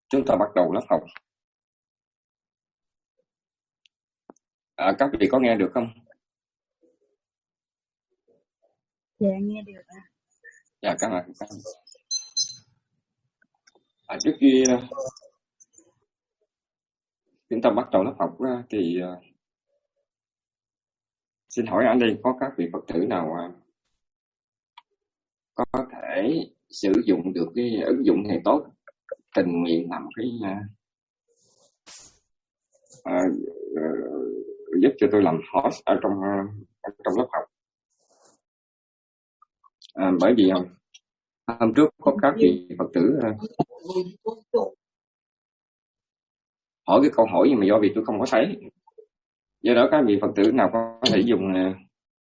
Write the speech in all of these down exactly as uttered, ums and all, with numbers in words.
Chúng ta bắt đầu lớp học. À, các vị có nghe được không? Dạ nghe được ạ. Dạ các bạn. À, trước khi chúng ta bắt đầu lớp học thì uh, xin hỏi anh đây có các vị Phật tử nào uh, có thể sử dụng được cái ứng dụng này tốt, tình nguyện làm cái uh, uh, uh, giúp cho tôi làm host ở trong uh, ở trong lớp học. À, bởi vì uh, hôm trước có các vị Phật tử uh, hỏi cái câu hỏi nhưng mà do vì tôi không có thấy, do đó các vị Phật tử nào có thể dùng uh,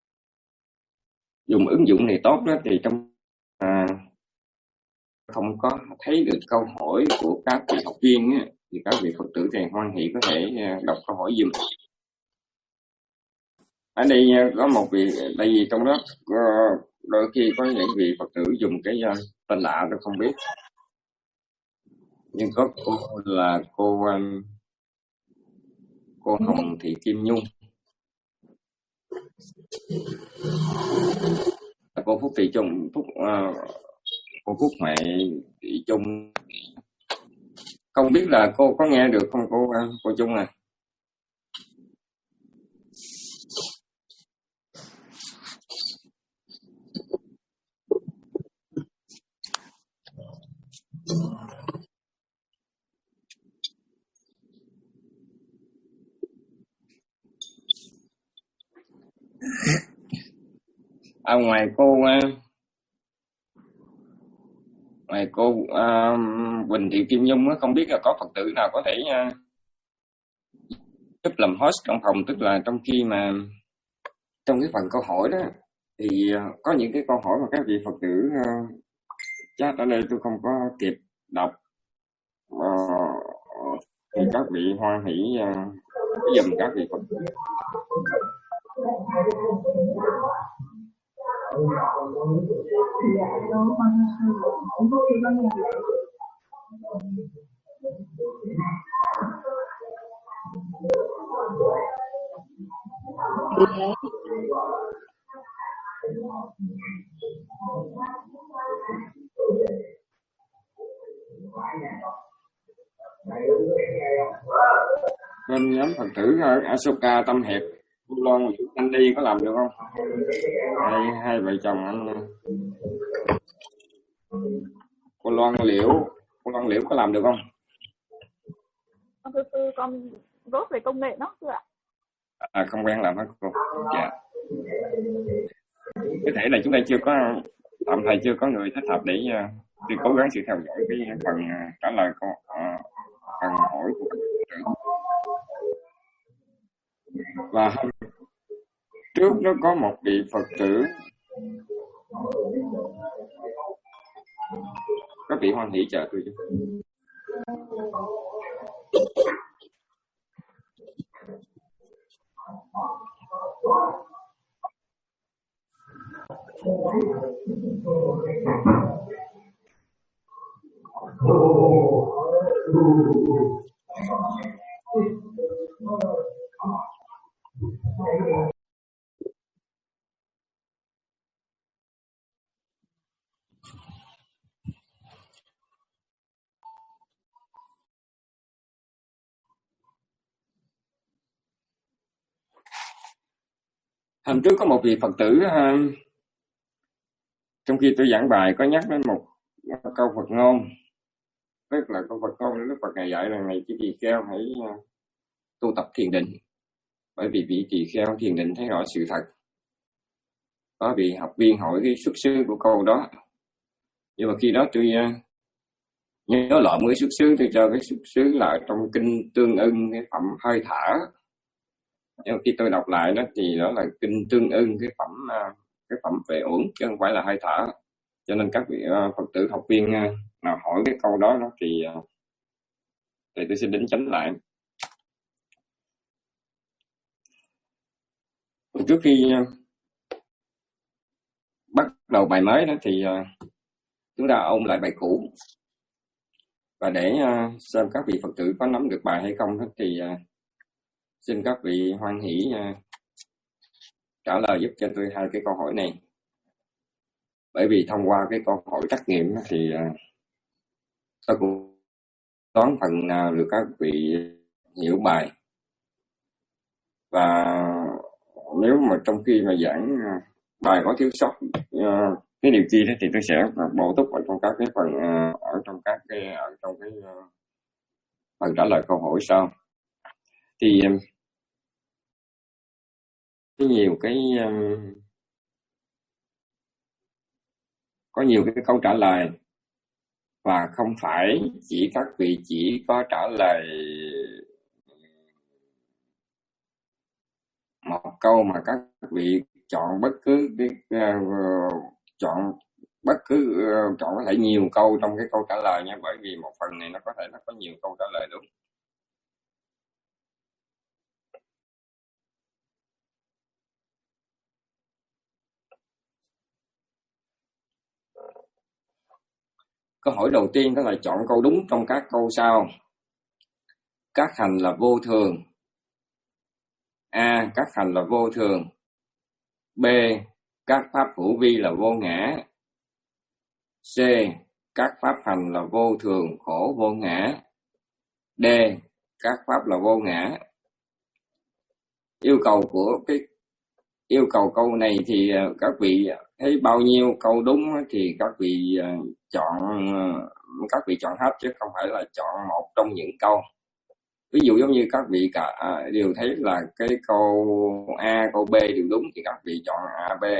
dùng ứng dụng này tốt đó thì trong à, không có thấy được câu hỏi của các vị học viên á, thì các vị Phật tử thì hoan hỷ có thể đọc câu hỏi giùm. Ở đây có một vị, tại vì trong đó đôi khi có những vị Phật tử dùng cái tên lạ tôi không biết, nhưng có cô là cô cô Hồng Thị Kim Nhung, cô Phúc Thị Trung, Phúc uh, cô Phúc Huệ Thị Trung. Không biết là cô có nghe được không cô cô Trung à? À, ngoài cô ngoài cô uh, Quỳnh Thị Kim Nhung không biết là có Phật tử nào có thể uh, giúp làm host trong phòng, tức là trong khi mà trong cái phần câu hỏi đó thì uh, có những cái câu hỏi mà các vị Phật tử uh, chat ở đây tôi không có kịp đọc, uh, thì các vị hoan hỷ uh, dùm các vị Phật tử. Bên nhóm Phật tử Asoka Tâm Hiệp, cô Loan anh đi có làm được không? Hai, hai vợ chồng anh cô Loan Liễu, cô Loan Liễu có làm được không? Thưa sư, con rốt về công nghệ đó thưa ạ. À, không quen làm hả cô? Dạ. Có thể là chúng ta chưa có, tạm thời chưa có người thích hợp để uh, tôi cố gắng sự theo dõi cái phần uh, trả lời câu uh, phần hỏi của các Phật tử. Và hôm trước nó có một vị Phật tử, các vị hoan hỷ chờ tôi chứ. Hôm trước có một vị Phật tử uh, trong khi tôi giảng bài có nhắc đến một câu Phật ngôn, tức là câu Phật ngôn Đức Phật ngày dạy là ngày chỉ tỳ kheo hãy uh, tu tập thiền định, bởi vì vị tỳ kheo thiền định thấy rõ sự thật. Có vị học viên hỏi cái xuất xứ của câu đó, nhưng mà khi đó tôi uh, nhớ lộn cái xuất xứ, tôi cho cái xuất xứ là trong kinh Tương Ưng cái phẩm hơi thở. Nhưng khi tôi đọc lại đó thì đó là kinh Tương Ưng cái phẩm uh, cái phẩm về uẩn chứ không phải là hơi thở. Cho nên các vị uh, Phật tử học viên uh, nào hỏi cái câu đó, đó thì uh, thì tôi xin đính chánh lại. Trước khi uh, bắt đầu bài mới đó thì uh, chúng ta ôn lại bài cũ. Và để uh, xem các vị Phật tử có nắm được bài hay không thì uh, xin các vị hoan hỷ uh, trả lời giúp cho tôi hai cái câu hỏi này. Bởi vì thông qua cái câu hỏi trắc nghiệm thì uh, tôi cũng đoán phần nào được các vị hiểu bài. Và nếu mà trong khi mà giảng uh, bài có thiếu sót uh, cái điều chi đó thì tôi sẽ bổ túc ở trong các cái phần uh, ở trong các cái ở trong cái uh, phần trả lời câu hỏi sau. Thì um, có nhiều cái um, có nhiều cái câu trả lời và không phải chỉ các vị chỉ có trả lời một câu mà các vị chọn bất cứ cái uh, chọn bất cứ uh, chọn có thể nhiều câu trong cái câu trả lời nha, bởi vì một phần này nó có thể nó có nhiều câu trả lời đúng. Câu hỏi đầu tiên đó là chọn câu đúng trong các câu sau. Các hành là vô thường. A. Các hành là vô thường. B. Các pháp hữu vi là vô ngã. C. Các pháp hành là vô thường, khổ, vô ngã. D. Các pháp là vô ngã. Yêu cầu của cái yêu cầu câu này thì các vị thấy bao nhiêu câu đúng thì các vị chọn các vị chọn hết chứ không phải là chọn một trong những câu. Ví dụ giống như các vị cả à, đều thấy là cái câu A, câu B đều đúng thì các vị chọn A, B.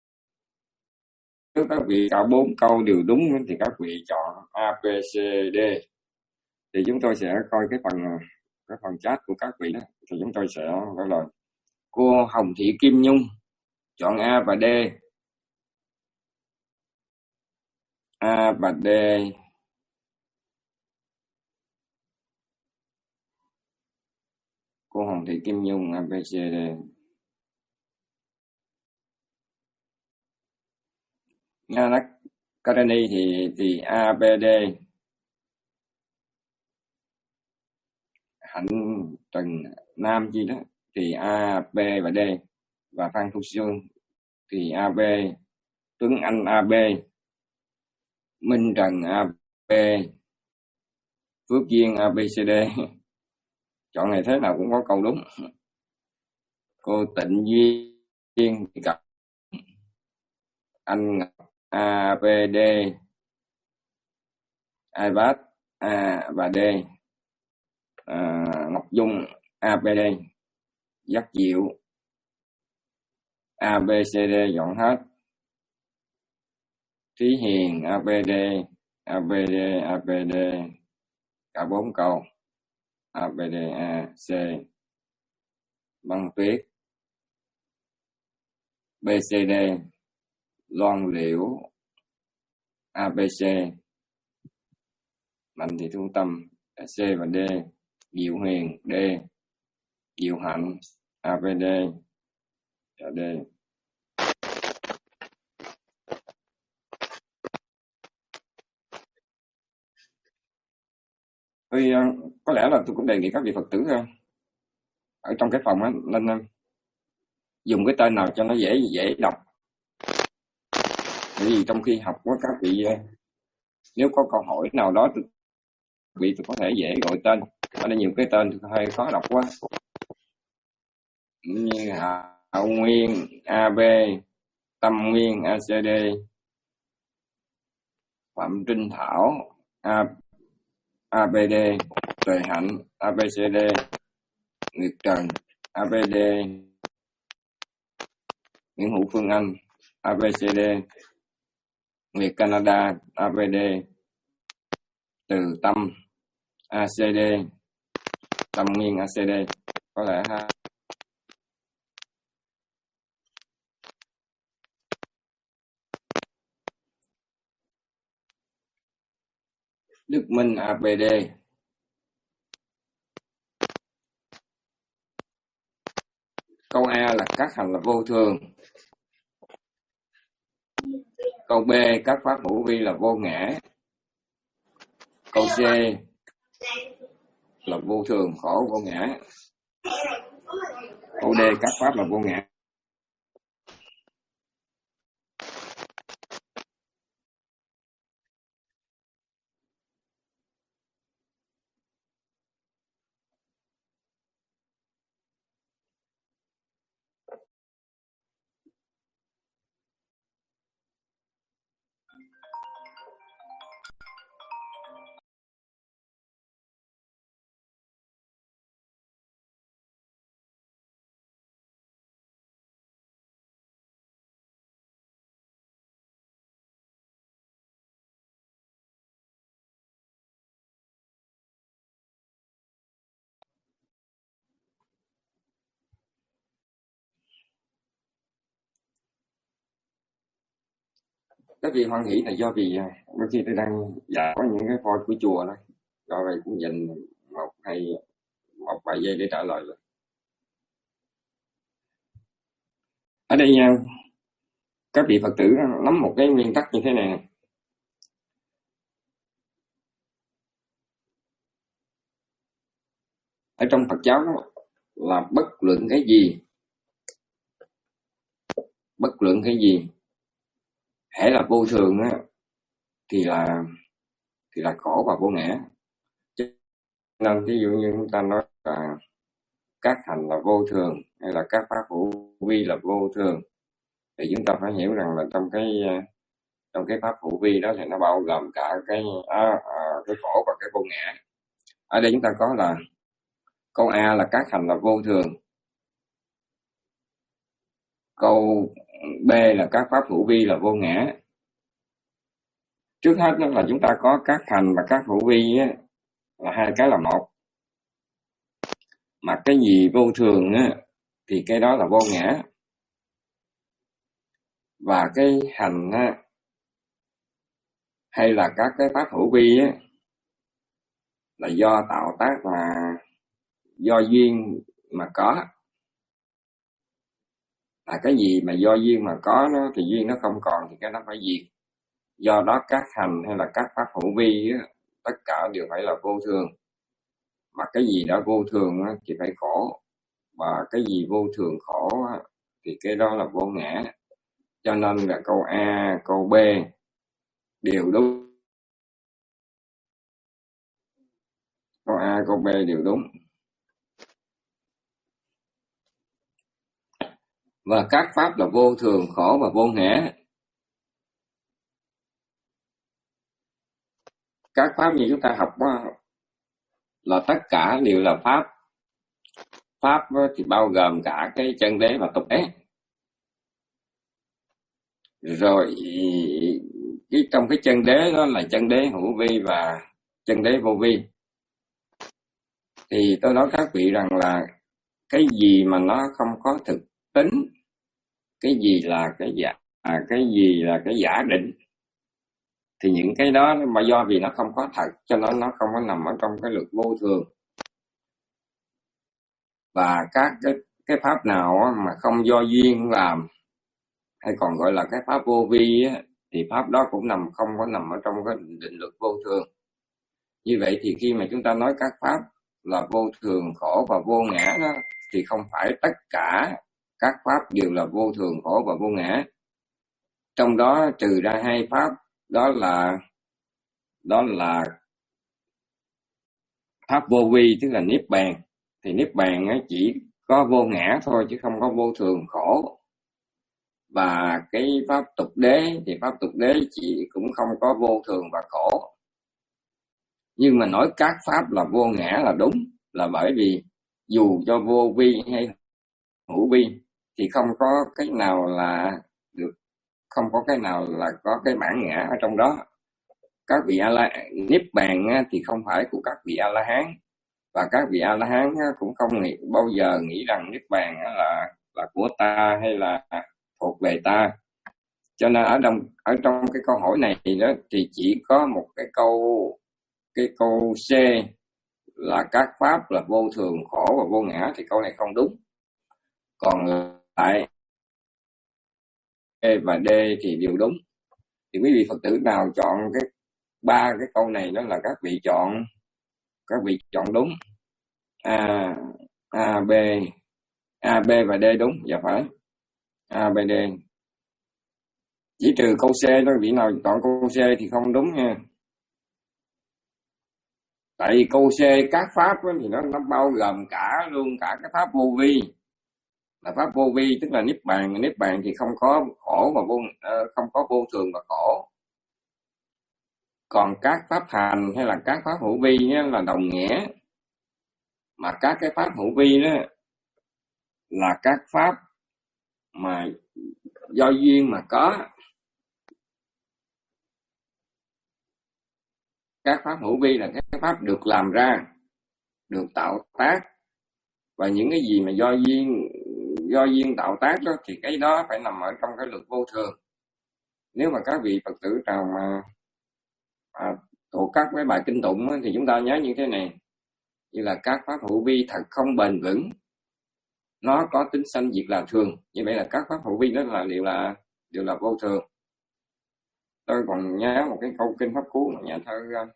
Nếu các vị cả bốn câu đều đúng thì các vị chọn A, B, C, D. Thì chúng tôi sẽ coi cái phần cái phần chat của các vị đó. Thì chúng tôi sẽ gọi là cô Hồng Thị Kim Nhung chọn A và D. A và D. Cô Hồng Thị Kim Nhung A, B, C, D. Nga Nắc Karani thì thì A, B, D. Hạnh Trần Nam chi đó thì A, B và D. Và Phan Thu Sương thì A, B. Tuấn Anh A, B. Minh Trần A, B. Phước Duyên A, B, C, D. Chọn này thế nào cũng có câu đúng. Cô Tịnh Duyên thì gặp anh A, B, D. iPad A và D. À, Ngọc Dung A, B, D. Giác Diệu A, B, C, D dọn hết. Thúy Hiền A, B, D. A, B, D, A, B, D. Cả bốn câu. A, B, D, A, C. Băng Tuyết B, C, D. Loan Liễu A, B, C. Mạnh Thị Thu Tâm C và D. Diệu Huyền D. Diệu Hạnh A, B, D và D. Tôi có lẽ là tôi cũng đề nghị các vị Phật tử ở trong cái phòng á nên dùng cái tên nào cho nó dễ dễ đọc. Bởi vì trong khi học của các vị, nếu có câu hỏi nào đó tôi vị tôi có thể dễ gọi tên. Ở đây nhiều cái tên hơi khó đọc quá, như Hạo Nguyên A, B, Tâm Nguyên A, C, D, Phạm Trinh Thảo A, A, B, D, Tuệ Hạnh A, B, C, D, Nguyệt Trần A, B, D, Nguyễn Hữu Phương Anh A, B, C, D, Nguyệt Canada A, B, D, Từ Tâm A, C, D, Tâm Nguyên A, C, D. Có lẽ ha. Đức Minh A, B, D. Câu A là các hành là vô thường. Câu B các pháp hữu vi là vô ngã. câu C là vô thường khổ vô ngã. Câu D các pháp là vô ngã. Cái việc hoan hỷ là do vì đôi khi tôi đang dạy có những cái phôi của chùa đó, do vậy cũng dành một hay một vài giây để trả lời. Ở đây các vị Phật tử nắm một cái nguyên tắc như thế này: ở trong Phật giáo đó, là bất luận cái gì, bất luận cái gì hễ là vô thường á, thì là thì là khổ và vô ngã. Nên ví dụ như chúng ta nói là các hành là vô thường hay là các pháp hữu vi là vô thường, thì chúng ta phải hiểu rằng là trong cái trong cái pháp hữu vi đó thì nó bao gồm cả cái à, à, cái khổ và cái vô ngã. Ở đây chúng ta có là câu A là các hành là vô thường, câu B là các pháp hữu vi là vô ngã. Trước hết đó là chúng ta có các hành và các hữu vi á, là hai cái là một, mà cái gì vô thường á, thì cái đó là vô ngã, và cái hành á, hay là các cái pháp hữu vi á, là do tạo tác, mà do duyên mà có. Là cái gì mà do duyên mà có nó, thì duyên nó không còn thì cái đó phải diệt. Do đó các hành hay là các pháp hữu vi á, tất cả đều phải là vô thường. Mà cái gì đã vô thường á, thì phải khổ, và cái gì vô thường khổ á, thì cái đó là vô ngã. Cho nên là câu A, câu B đều đúng. Câu A, câu B đều đúng. Và các pháp là vô thường khổ và vô ngã. Các pháp như chúng ta học đó, là tất cả đều là pháp. Pháp thì bao gồm cả cái chân đế và tục đế. Rồi cái trong cái chân đế đó là chân đế hữu vi và chân đế vô vi. Thì tôi nói các vị rằng là cái gì mà nó không có thực tính, cái gì là cái giả, à, cái gì là cái giả định, thì những cái đó mà do vì nó không có thật, cho nên nó không có nằm ở trong cái luật vô thường. Và các cái, cái pháp nào mà không do duyên làm, hay còn gọi là cái pháp vô vi á, thì pháp đó cũng nằm không có nằm ở trong cái định luật vô thường. Như vậy thì khi mà chúng ta nói các pháp là vô thường khổ và vô ngã đó, thì không phải tất cả các pháp đều là vô thường khổ và vô ngã. Trong đó trừ ra hai pháp, đó là đó là pháp vô vi, tức là niết bàn. Thì niết bàn á, chỉ có vô ngã thôi chứ không có vô thường khổ. Và cái pháp tục đế thì pháp tục đế chỉ cũng không có vô thường và khổ. Nhưng mà nói các pháp là vô ngã là đúng, là bởi vì dù cho vô vi hay hữu vi thì không có cái nào là được, không có cái nào là có cái bản ngã ở trong đó. Các vị a la niết bàn thì không phải của các vị a la hán, và các vị a la hán cũng không nghĩ bao giờ nghĩ rằng niết bàn là là của ta hay là thuộc về ta. Cho nên ở trong ở trong cái câu hỏi này thì đó thì chỉ có một cái câu cái câu C là các pháp là vô thường khổ và vô ngã, thì câu này không đúng. Còn lại E và D thì đều đúng. Thì quý vị Phật tử nào chọn cái ba cái câu này đó là các vị chọn, các vị chọn đúng. A, A, B, A, B và D đúng, dạ phải. A, B, D. Chỉ trừ câu C thôi, vị nào chọn câu C thì không đúng nha. Tại vì câu C các pháp đó, thì nó, nó bao gồm cả luôn cả cái pháp vô vi. Là pháp vô vi tức là niết bàn, niết bàn thì không có khổ và vô, uh, không có vô thường và khổ. Còn các pháp hành hay là các pháp hữu vi đó là đồng nghĩa. Mà các cái pháp hữu vi đó là các pháp mà do duyên mà có. Các pháp hữu vi là các pháp được làm ra, được tạo tác. Và những cái gì mà do duyên do duyên tạo tác đó thì cái đó phải nằm ở trong cái luật vô thường. Nếu mà các vị Phật tử nào mà à, thuộc các cái bài kinh tụng á, thì chúng ta nhớ như thế này, như là các pháp hữu vi thật không bền vững, nó có tính sanh diệt là thường. Như vậy là các pháp hữu vi đó là đều là đều là vô thường. Tôi còn nhớ một cái câu kinh pháp cú mà nhà thơ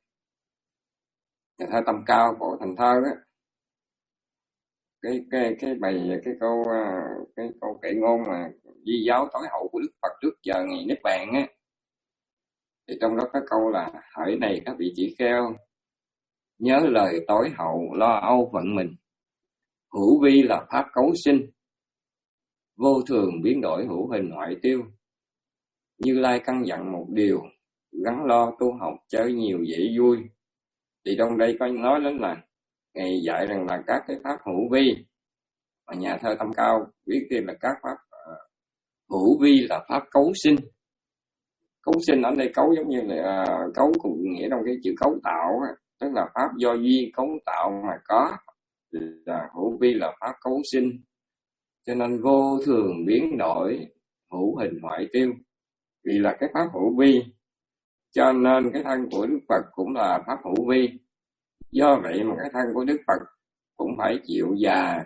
nhà thơ Tâm Cao của Thành Thơ đó, cái cái cái bài cái câu cái câu kệ ngôn mà di giáo tối hậu của Đức Phật trước giờ ngày niết bàn á, thì trong đó có câu là hỡi này các vị tỷ kheo, nhớ lời tối hậu lo âu phận mình, hữu vi là pháp cấu sinh, vô thường biến đổi hữu hình hoại tiêu. Như Lai căn dặn một điều, gắn lo tu học chớ nhiều dễ vui. Thì trong đây có nói đến là Ngài dạy rằng là các cái pháp hữu vi, mà nhà thơ Tâm Cao viết thêm là các pháp uh, hữu vi là pháp cấu sinh. Cấu sinh ở đây cấu giống như là uh, cấu cùng nghĩa trong cái chữ cấu tạo, tức là pháp do duyên cấu tạo mà có, là hữu vi là pháp cấu sinh. Cho nên vô thường biến đổi, hữu hình hoại tiêu. Vì là cái pháp hữu vi, cho nên cái thân của Đức Phật cũng là pháp hữu vi. Do vậy mà cái thân của Đức Phật cũng phải chịu già,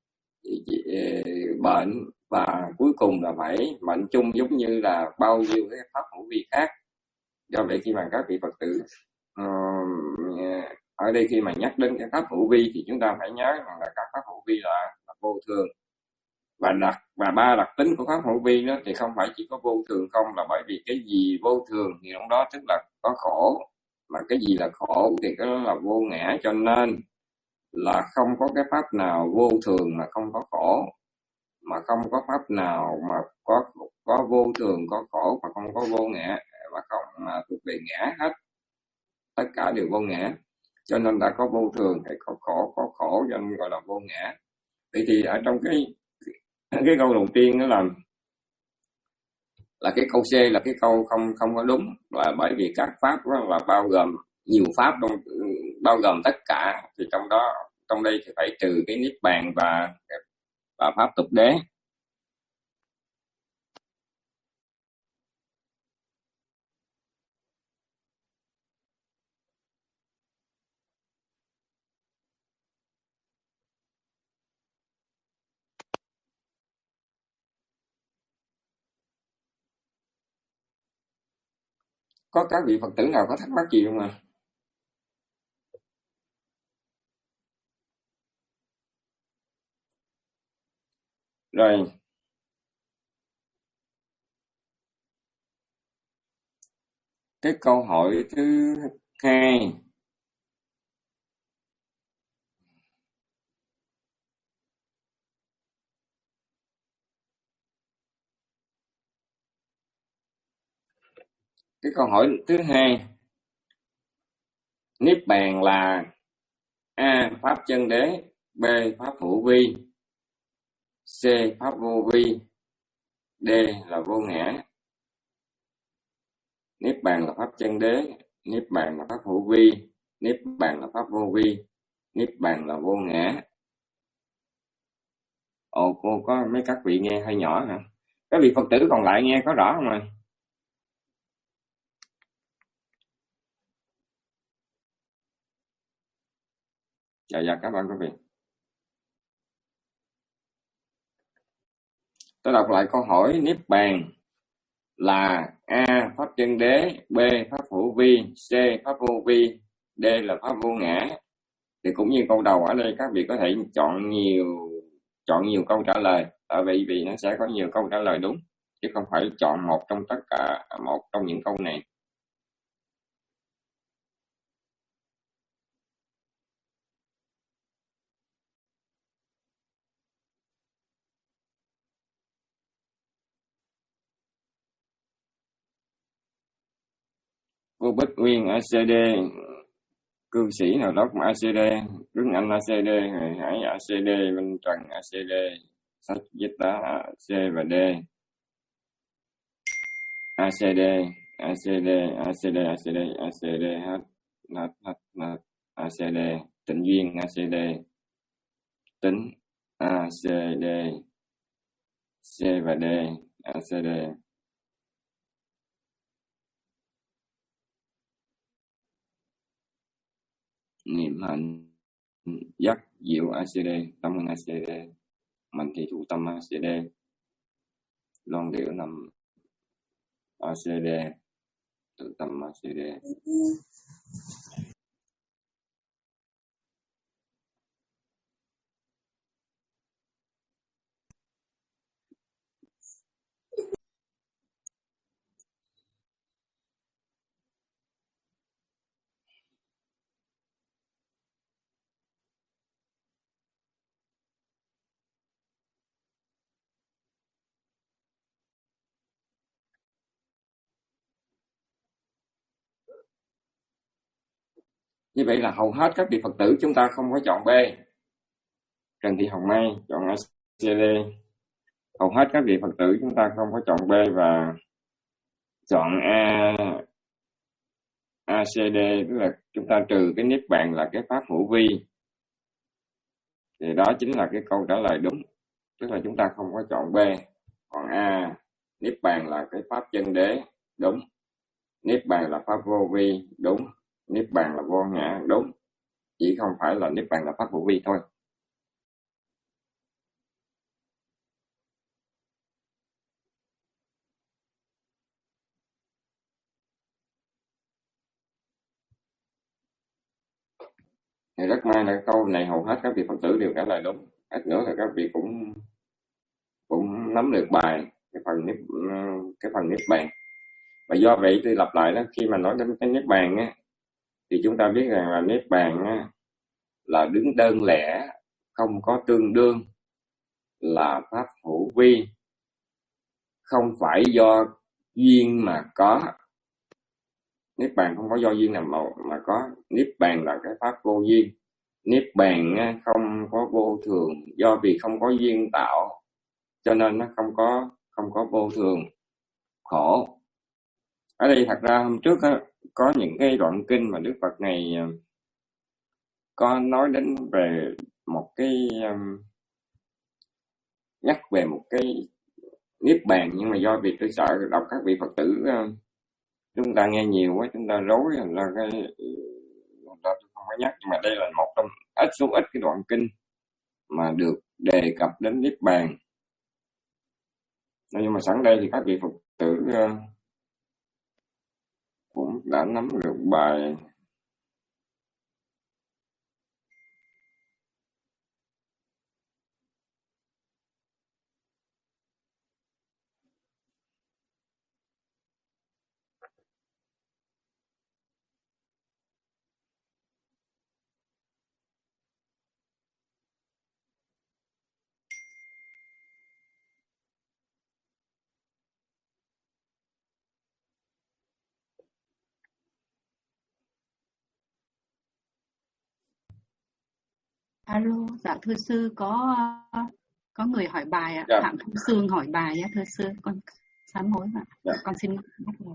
bệnh và cuối cùng là phải mệnh chung giống như là bao nhiêu cái pháp hữu vi khác. Do vậy khi mà các vị Phật tử uh, ở đây khi mà nhắc đến cái pháp hữu vi thì chúng ta phải nhớ rằng là các pháp hữu vi là, là vô thường. Và đặc và ba đặc tính của pháp hữu vi đó thì không phải chỉ có vô thường không, là bởi vì cái gì vô thường thì trong đó tức là có khổ, mà cái gì là khổ thì cái đó là vô ngã. Cho nên là không có cái pháp nào vô thường mà không có khổ, mà không có pháp nào mà có có vô thường có khổ mà không có vô ngã, và không mà thuộc về ngã hết. Tất cả đều vô ngã, cho nên đã có vô thường thì có khổ, có khổ cho nên gọi là vô ngã. Vậy thì ở trong cái cái câu đầu tiên đó là là cái câu C là cái câu không không có đúng, là bởi vì các pháp đó là bao gồm nhiều pháp, trong bao gồm tất cả, thì trong đó trong đây thì phải trừ cái niết bàn và và pháp tục đế. Có các vị Phật tử nào có thắc mắc gì không ạ? Rồi, cái câu hỏi thứ hai, cái câu hỏi thứ hai, niết bàn là A. Pháp chân đế, B. Pháp hữu vi, C. Pháp vô vi, D. Là vô ngã. Niết bàn là pháp chân đế, niết bàn là pháp hữu vi, niết bàn là pháp vô vi, niết bàn là vô ngã. Ồ, cô có mấy các vị nghe hơi nhỏ hả? Các vị Phật tử còn lại nghe có rõ không ạ? Dạ dạ, cảm ơn các vị. Tôi đọc lại câu hỏi, niết bàn là A. Pháp chân đế, B. Pháp hữu vi, C. Pháp vô vi, D là Pháp vô ngã. Thì cũng như câu đầu ở đây, các vị có thể chọn nhiều chọn nhiều câu trả lời, tại vì vì nó sẽ có nhiều câu trả lời đúng, chứ không phải chọn một trong tất cả một trong những câu này. Cô Bích Nguyên a xê đê, cư sĩ nào đó cũng a xê đê, Đức Anh a xê đê, Người Hải a xê đê, Minh Trần a xê đê, Sách Viết Tá C và D, a xê đê, a xê đê, a xê đê, a xê đê, a xê đê, hết, hết, hết, hết, a xê đê, Tịnh Duyên a xê đê, Tính a xê đê, C và D, a xê đê. Niệm hạnh giác diệu a xê đê, tâm a xê đê, mạnh thị thủ tâm a xê đê, loan điệu nằm a xê đê, tự tâm a xê đê. Như vậy là hầu hết các vị Phật tử chúng ta không có chọn B. Trần Thị Hồng Mai chọn a xê đê. Hầu hết các vị Phật tử chúng ta không có chọn B và chọn A, a xê đê, tức là chúng ta trừ cái niết bàn là cái pháp hữu vi. Thì đó chính là cái câu trả lời đúng. Tức là chúng ta không có chọn B. Còn A, niết bàn là cái pháp chân đế, đúng. Niết bàn là pháp vô vi, đúng. Niết bàn là vô ngã, đúng. Chỉ không phải là niết bàn là pháp hữu vi thôi. Thì rất may là câu này hầu hết các vị Phật tử đều trả lời đúng. Ít nữa thì các vị cũng cũng nắm được bài cái phần niết cái phần niết bàn. Và do vậy tôi lặp lại đó, khi mà nói đến cái niết bàn á, thì chúng ta biết rằng là niết bàn á, là đứng đơn lẻ, không có tương đương, là pháp hữu vi, không phải do duyên mà có. Niết bàn không có do duyên nào mà, mà có. Niết bàn là cái pháp vô duyên. Niết bàn á, không có vô thường, do vì không có duyên tạo cho nên nó không có không có vô thường khổ. Ở đây thật ra hôm trước á, có những cái đoạn kinh mà Đức Phật này có nói đến về một cái um, nhắc về một cái niết bàn, nhưng mà do vì tôi sợ đọc các vị Phật tử uh, chúng ta nghe nhiều quá, chúng ta rối là cái tôi không có nhắc. Nhưng mà đây là một trong ít số ít cái đoạn kinh mà được đề cập đến niết bàn. Nhưng mà sẵn đây thì các vị Phật tử uh, cũng đã nắm được bài. Alo, dạ thưa sư, có có người hỏi bài ạ. Dạ. Phạm Thu Sương hỏi bài nhé thưa sư, con sám hối ạ. Dạ. Con xin bắt đầu.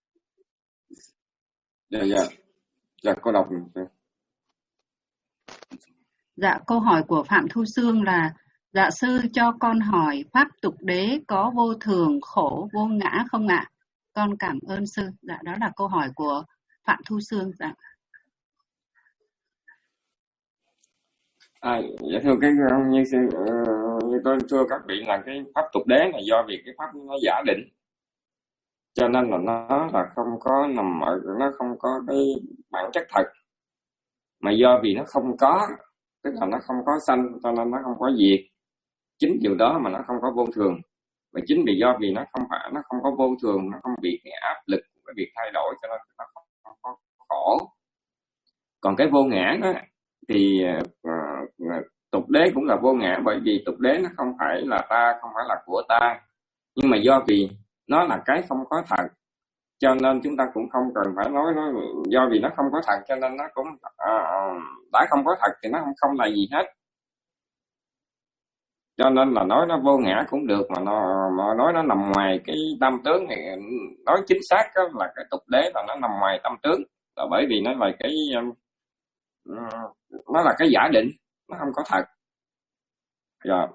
Dạ dạ. Dạ cô đọc. Dạ, câu hỏi của Phạm Thu Sương là: dạ sư cho con hỏi pháp tục đế có vô thường, khổ, vô ngã không ạ? Con cảm ơn sư. Dạ, đó là câu hỏi của Phạm Thu Sương. Dạ. À, dạ thưa cái như, như tôi thưa các vị là cái pháp tục đế là do vì cái pháp nó giả định, cho nên là nó là không có nằm ở, nó không có cái bản chất thật, mà do vì nó không có, tức là nó không có sanh cho nên nó không có diệt. Chính điều đó mà nó không có vô thường, và chính vì do vì nó không phải, nó không có vô thường, nó không bị cái áp lực của cái việc thay đổi, cho nên nó không, không có khổ. Còn cái vô ngã đó thì uh, tục đế cũng là vô ngã, bởi vì tục đế nó không phải là ta, không phải là của ta, nhưng mà do vì nó là cái không có thật, cho nên chúng ta cũng không cần phải nói nó, do vì nó không có thật cho nên nó cũng à, đã không có thật thì nó không, không là gì hết. Cho nên là nói nó vô ngã cũng được, mà nó mà nói nó nằm ngoài cái tâm tướng thì nói chính xác đó là cái tục đế là nó nằm ngoài tâm tướng, là bởi vì nó là cái nó là cái giả định, nó không có thật. Rồi,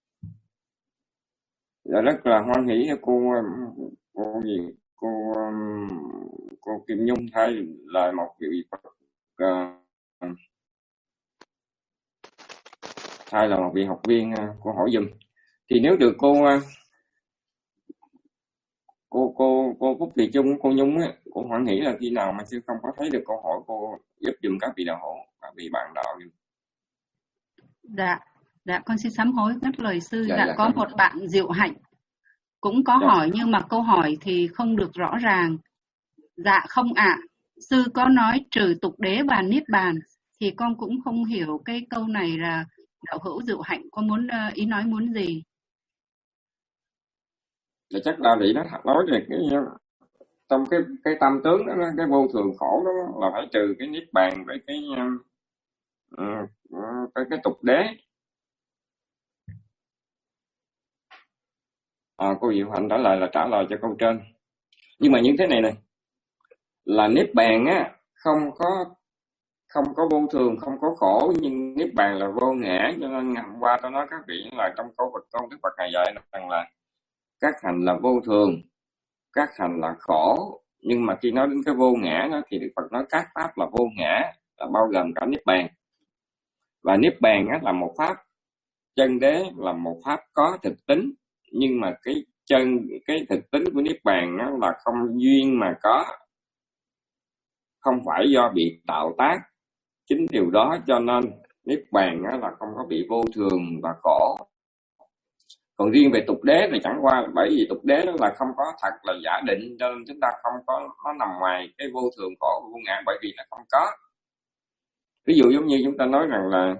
dạ rất là hoan hỷ cô cô gì cô cô Kim Nhung thay lời một vị Phật uh, thay là một vị học viên uh, cô hỏi giùm. Thì nếu được cô uh, cô cô cô Phúc Thị Chung, cô Nhung á, cô hoan hỷ là khi nào mà sư không có thấy được câu hỏi, cô giúp giùm các vị đạo hữu, các vị bạn đạo giùm. Dạ, dạ con xin sám hối ngắt lời sư. Dạ, Dạ, dạ, có cảm một ơn. bạn Diệu Hạnh cũng có Dạ. hỏi nhưng mà câu hỏi thì không được rõ ràng. Dạ không ạ, sư có nói trừ tục đế và niết bàn, thì con cũng không hiểu cái câu này là đạo hữu Diệu Hạnh có muốn uh, ý nói muốn gì. Dạ chắc là vị nó nói về cái trong cái cái tâm tướng đó, cái vô thường khổ đó là phải trừ cái niết bàn với cái uh, cái cái tục đế. À, cô Diệu Hạnh trả lời là trả lời cho câu trên, nhưng mà như thế này này là niết bàn á không có không có vô thường, không có khổ, nhưng niết bàn là vô ngã. Cho nên ngày hôm qua tôi nói các vị là trong câu Phật công Đức Phật này dạy rằng là các hành là vô thường, các hành là khổ, nhưng mà khi nói đến cái vô ngã đó thì Đức Phật nói các pháp là vô ngã, là bao gồm cả niết bàn. Và niết bàn á là một pháp chân đế, là một pháp có thực tính, nhưng mà cái chân cái thực tính của niết bàn nó là không duyên mà có, không phải do bị tạo tác. Chính điều đó cho nên niết bàn á là không có bị vô thường và khổ. Còn riêng về tục đế thì chẳng qua bởi vì tục đế nó là không có thật, là giả định, cho nên chúng ta không có, nó nằm ngoài cái vô thường khổ vô ngã, bởi vì nó không có. Ví dụ giống như chúng ta nói rằng là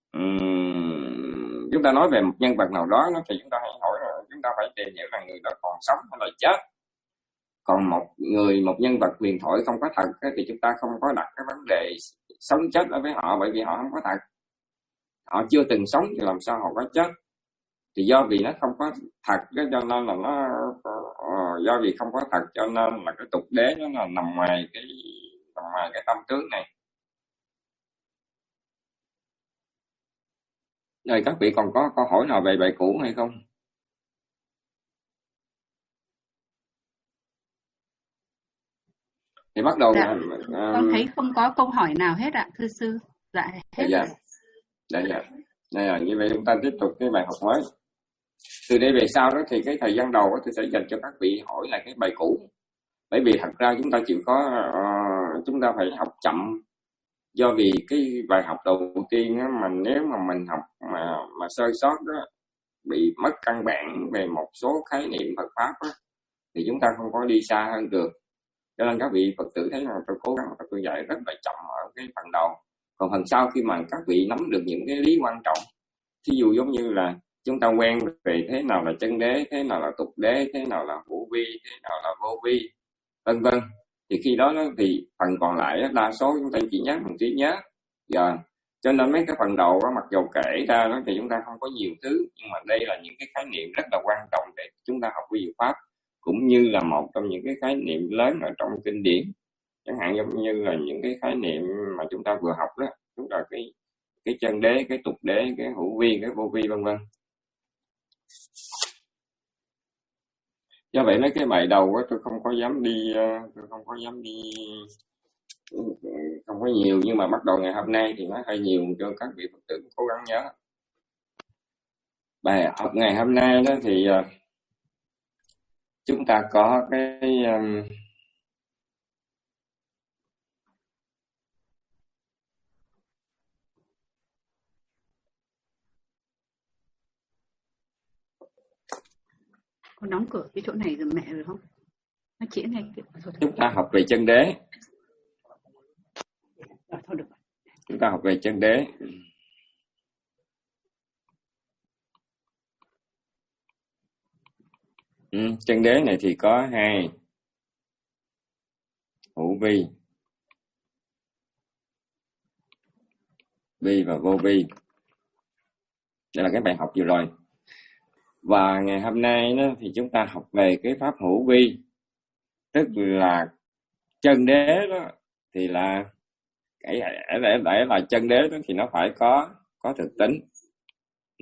um, chúng ta nói về một nhân vật nào đó, nó thì chúng ta hãy hỏi là chúng ta phải tìm hiểu là người đó còn sống hay là chết. Còn một người, một nhân vật huyền thoại không có thật thì chúng ta không có đặt cái vấn đề sống chết ở với họ, bởi vì họ không có thật. Họ chưa từng sống thì làm sao họ có chết. Thì do vì nó không có thật đó, cho nên là nó uh, do vì không có thật cho nên là cái tục đế nó là nằm ngoài cái nằm ngoài cái tâm tướng này. Rồi các vị còn có câu hỏi nào về bài cũ hay không? Thì bắt đầu Dạ, uh, con thấy không có câu hỏi nào hết ạ, thưa sư. Dạ hết dạ, rồi. dạ, dạ. Đây là như vậy chúng ta tiếp tục cái bài học mới. Từ đây về sau đó thì cái thời gian đầu tôi sẽ dành cho các vị hỏi lại cái bài cũ, bởi vì thật ra chúng ta chịu có uh, chúng ta phải học chậm, do vì cái bài học đầu tiên á, mà nếu mà mình học mà mà sơ sót đó, bị mất căn bản về một số khái niệm Phật pháp á, thì chúng ta không có đi xa hơn được. Cho nên các vị Phật tử thấy là tôi cố gắng tôi dạy rất là chậm ở cái phần đầu, còn phần sau khi mà các vị nắm được những cái lý quan trọng, thí dụ giống như là chúng ta quen về thế nào là chân đế, thế nào là tục đế, thế nào là hữu vi, thế nào là vô vi, vân vân, thì khi đó thì phần còn lại đa số chúng ta chỉ nhớ bằng trí nhớ. Giờ cho nên mấy cái phần đầu đó, mặc dù kể ra đó thì chúng ta không có nhiều thứ, nhưng mà đây là những cái khái niệm rất là quan trọng để chúng ta học vi diệu pháp, cũng như là một trong những cái khái niệm lớn ở trong kinh điển, chẳng hạn giống như là những cái khái niệm mà chúng ta vừa học đó, chúng ta cái cái chân đế, cái tục đế, cái hữu vi, cái vô vi, vân vân. Do vậy mấy cái bài đầu đó, tôi không có dám đi, tôi không có dám đi, không có nhiều, nhưng mà bắt đầu ngày hôm nay thì nó hơi nhiều, cho các vị Phật tử cố gắng nhớ. Bài học ngày hôm nay đó thì chúng ta có cái um, Con đóng cửa cái chỗ này giùm mẹ rồi không? Nó chỉ này. chúng ta học về chân đế. Rồi, thôi được. Chúng ta học về chân đế. Ừ, chân đế này thì có hai: hữu vi, vi và vô vi. Đây là cái bài học vừa rồi. Và ngày hôm nay đó, thì chúng ta học về cái pháp hữu vi, tức là chân đế đó thì là để để để là chân đế đó thì nó phải có có thực tính. Ừ.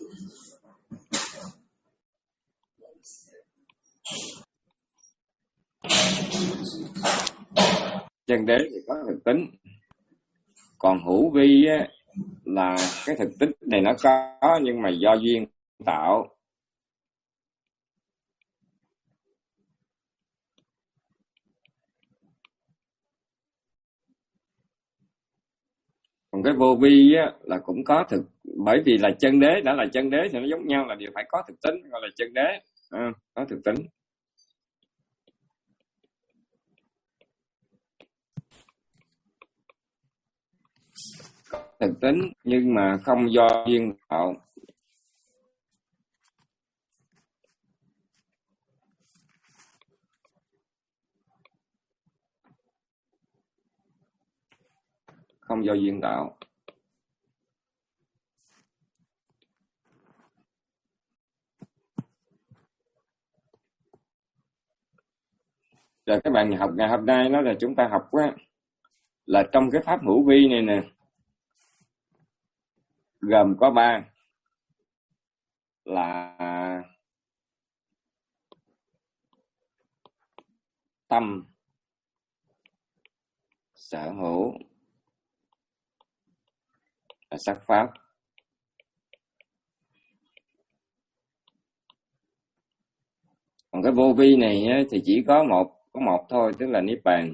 Chân đế thì có thực tính, còn hữu vi á, là cái thực tính này nó có nhưng mà do duyên tạo. Còn cái vô vi á, là cũng có thực, bởi vì là chân đế đã là chân đế thì nó giống nhau, là đều phải có thực tính, gọi là chân đế, à, có thực tính. Thực tính nhưng mà không do duyên tạo. Không do duyên tạo. Rồi các bạn học ngày hôm nay nó là chúng ta học á, là trong cái pháp hữu vi này nè, gồm có ba là tâm, sở hữu và sắc pháp. Còn cái vô vi này á, thì chỉ có một có một thôi, tức là niết bàn.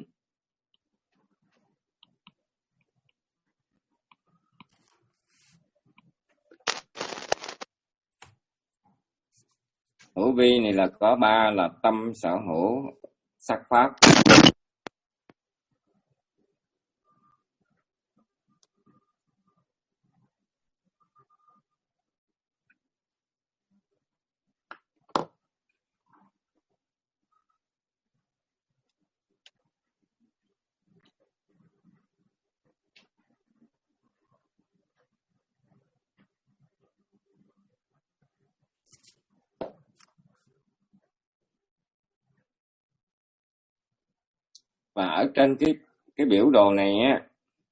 Hữu vi này là có ba là tâm, sở hữu, sắc pháp. Và ở trên cái cái biểu đồ này á,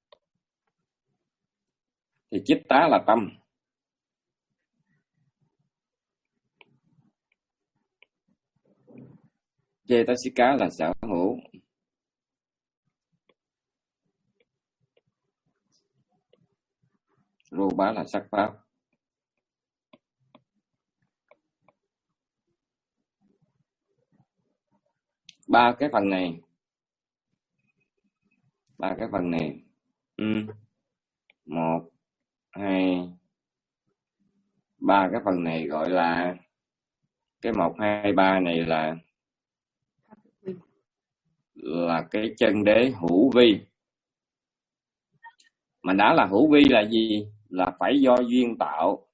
thì chích tá là tâm, Cetasika là sở hữu, Rupa là sắc pháp. Ba cái phần này, ba cái phần này, ừ. một, hai, ba cái phần này gọi là cái một, hai, ba này là là cái chân đế hữu vi. Mà đã là hữu vi là gì? Là phải do duyên tạo.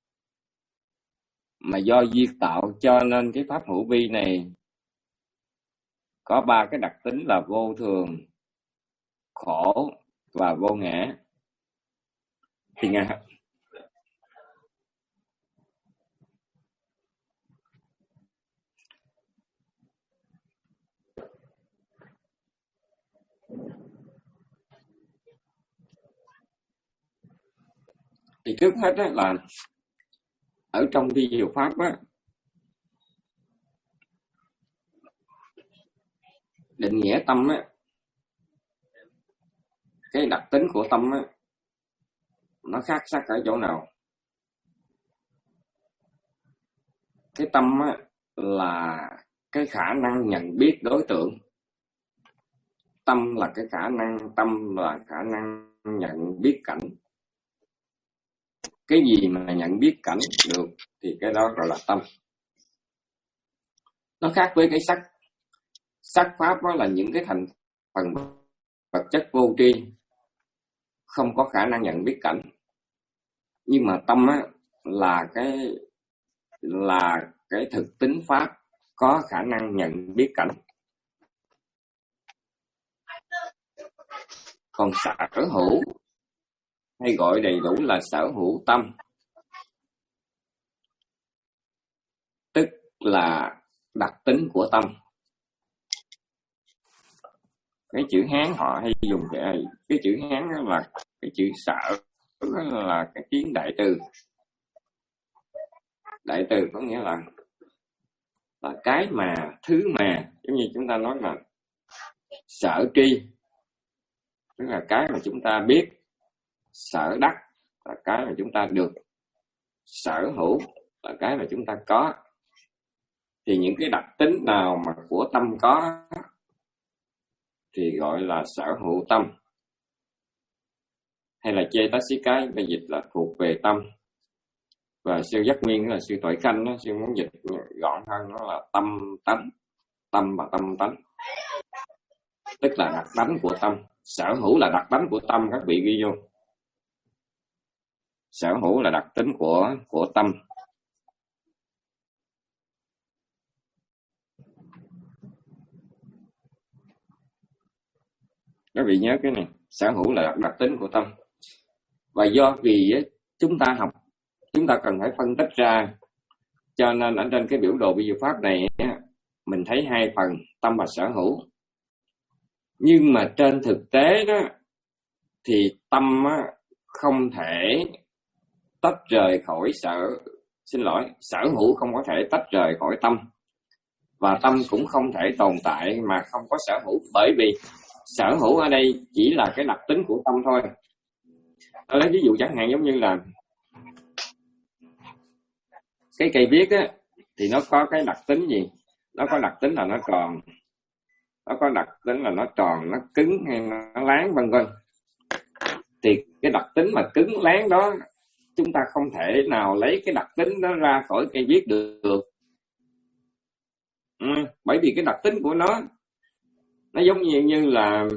Mà do duyên tạo cho nên cái pháp hữu vi này có ba cái đặc tính là vô thường, khổ và vô ngã. Thì ngày thì trước hết á, là ở trong thi diệu pháp á, định nghĩa tâm á, cái đặc tính của tâm á, nó khác sắc ở chỗ nào? Cái tâm á, là cái khả năng nhận biết đối tượng. Tâm là cái khả năng, tâm là khả năng nhận biết cảnh. Cái gì mà nhận biết cảnh được thì cái đó gọi là tâm. Nó khác với cái sắc. Sắc pháp đó là những cái thành phần vật chất vô tri, không có khả năng nhận biết cảnh. Nhưng mà tâm á, là cái là cái thực tính pháp có khả năng nhận biết cảnh. Còn sở hữu hay gọi đầy đủ là sở hữu tâm, tức là đặc tính của tâm. Cái chữ Hán họ hay dùng cái, cái chữ Hán đó là cái chữ sở, đó là cái tiếng đại từ. Đại từ có nghĩa là là cái mà, thứ mà, giống như chúng ta nói là sở tri, tức là cái mà chúng ta biết. Sở đắc là cái mà chúng ta được. Sở hữu là cái mà chúng ta có. Thì những cái đặc tính nào mà của tâm có thì gọi là sở hữu tâm, hay là Cetasika, cái dịch là thuộc về tâm. Và sư Giác Nguyên là sư Tuệ Khanh đó, sư muốn dịch gọn hơn, nó là tâm tánh. Tâm và tâm tánh, tức là đặc tánh của tâm. Sở hữu là đặc tánh của tâm, các vị ghi vô. Sở hữu là đặc tính của của tâm. Các vị nhớ cái này, sở hữu là đặc, đặc tính của tâm. Và do vì chúng ta học, chúng ta cần phải phân tích ra, cho nên ở trên cái biểu đồ vi diệu pháp này mình thấy hai phần, tâm và sở hữu. Nhưng mà trên thực tế đó thì tâm không thể tách rời khỏi sở, xin lỗi, sở hữu không có thể tách rời khỏi tâm. Và tâm cũng không thể tồn tại mà không có sở hữu, bởi vì sở hữu ở đây chỉ là cái đặc tính của tâm thôi. Tôi lấy ví dụ chẳng hạn giống như là cái cây viết á, thì nó có cái đặc tính gì? Nó có đặc tính là nó tròn, nó có đặc tính là nó tròn, nó cứng hay nó láng vân vân. Thì cái đặc tính mà cứng láng đó, chúng ta không thể nào lấy cái đặc tính đó ra khỏi cây viết được. Ừ, bởi vì cái đặc tính của nó nó giống như như là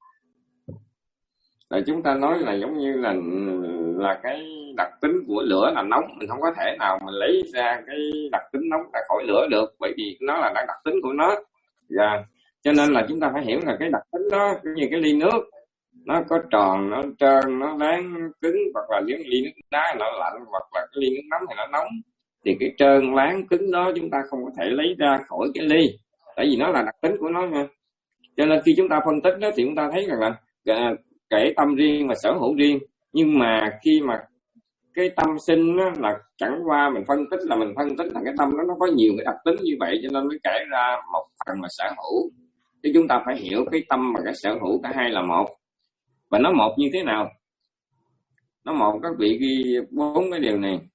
là chúng ta nói là giống như là là cái đặc tính của lửa là nóng, mình không có thể nào mình lấy ra cái đặc tính nóng ra khỏi lửa được, bởi vì nó là đặc tính của nó. Và cho nên là chúng ta phải hiểu là cái đặc tính đó như cái ly nước, nó có tròn, nó trơn, nó láng, cứng, hoặc là những ly nước đá nó lạnh, hoặc là cái ly nước nóng thì nó nóng. Thì cái trơn, láng, cứng đó chúng ta không có thể lấy ra khỏi cái ly, tại vì nó là đặc tính của nó nha. Cho nên khi chúng ta phân tích đó thì chúng ta thấy rằng là kể tâm riêng và sở hữu riêng, nhưng mà khi mà cái tâm sinh đó, là chẳng qua mình phân tích là mình phân tích là cái tâm đó nó có nhiều cái đặc tính như vậy, cho nên mới kể ra một phần là sở hữu. Chứ chúng ta phải hiểu cái tâm và cái sở hữu cả hai là một. Và nó một như thế nào? Nó một, các vị ghi bốn cái điều này.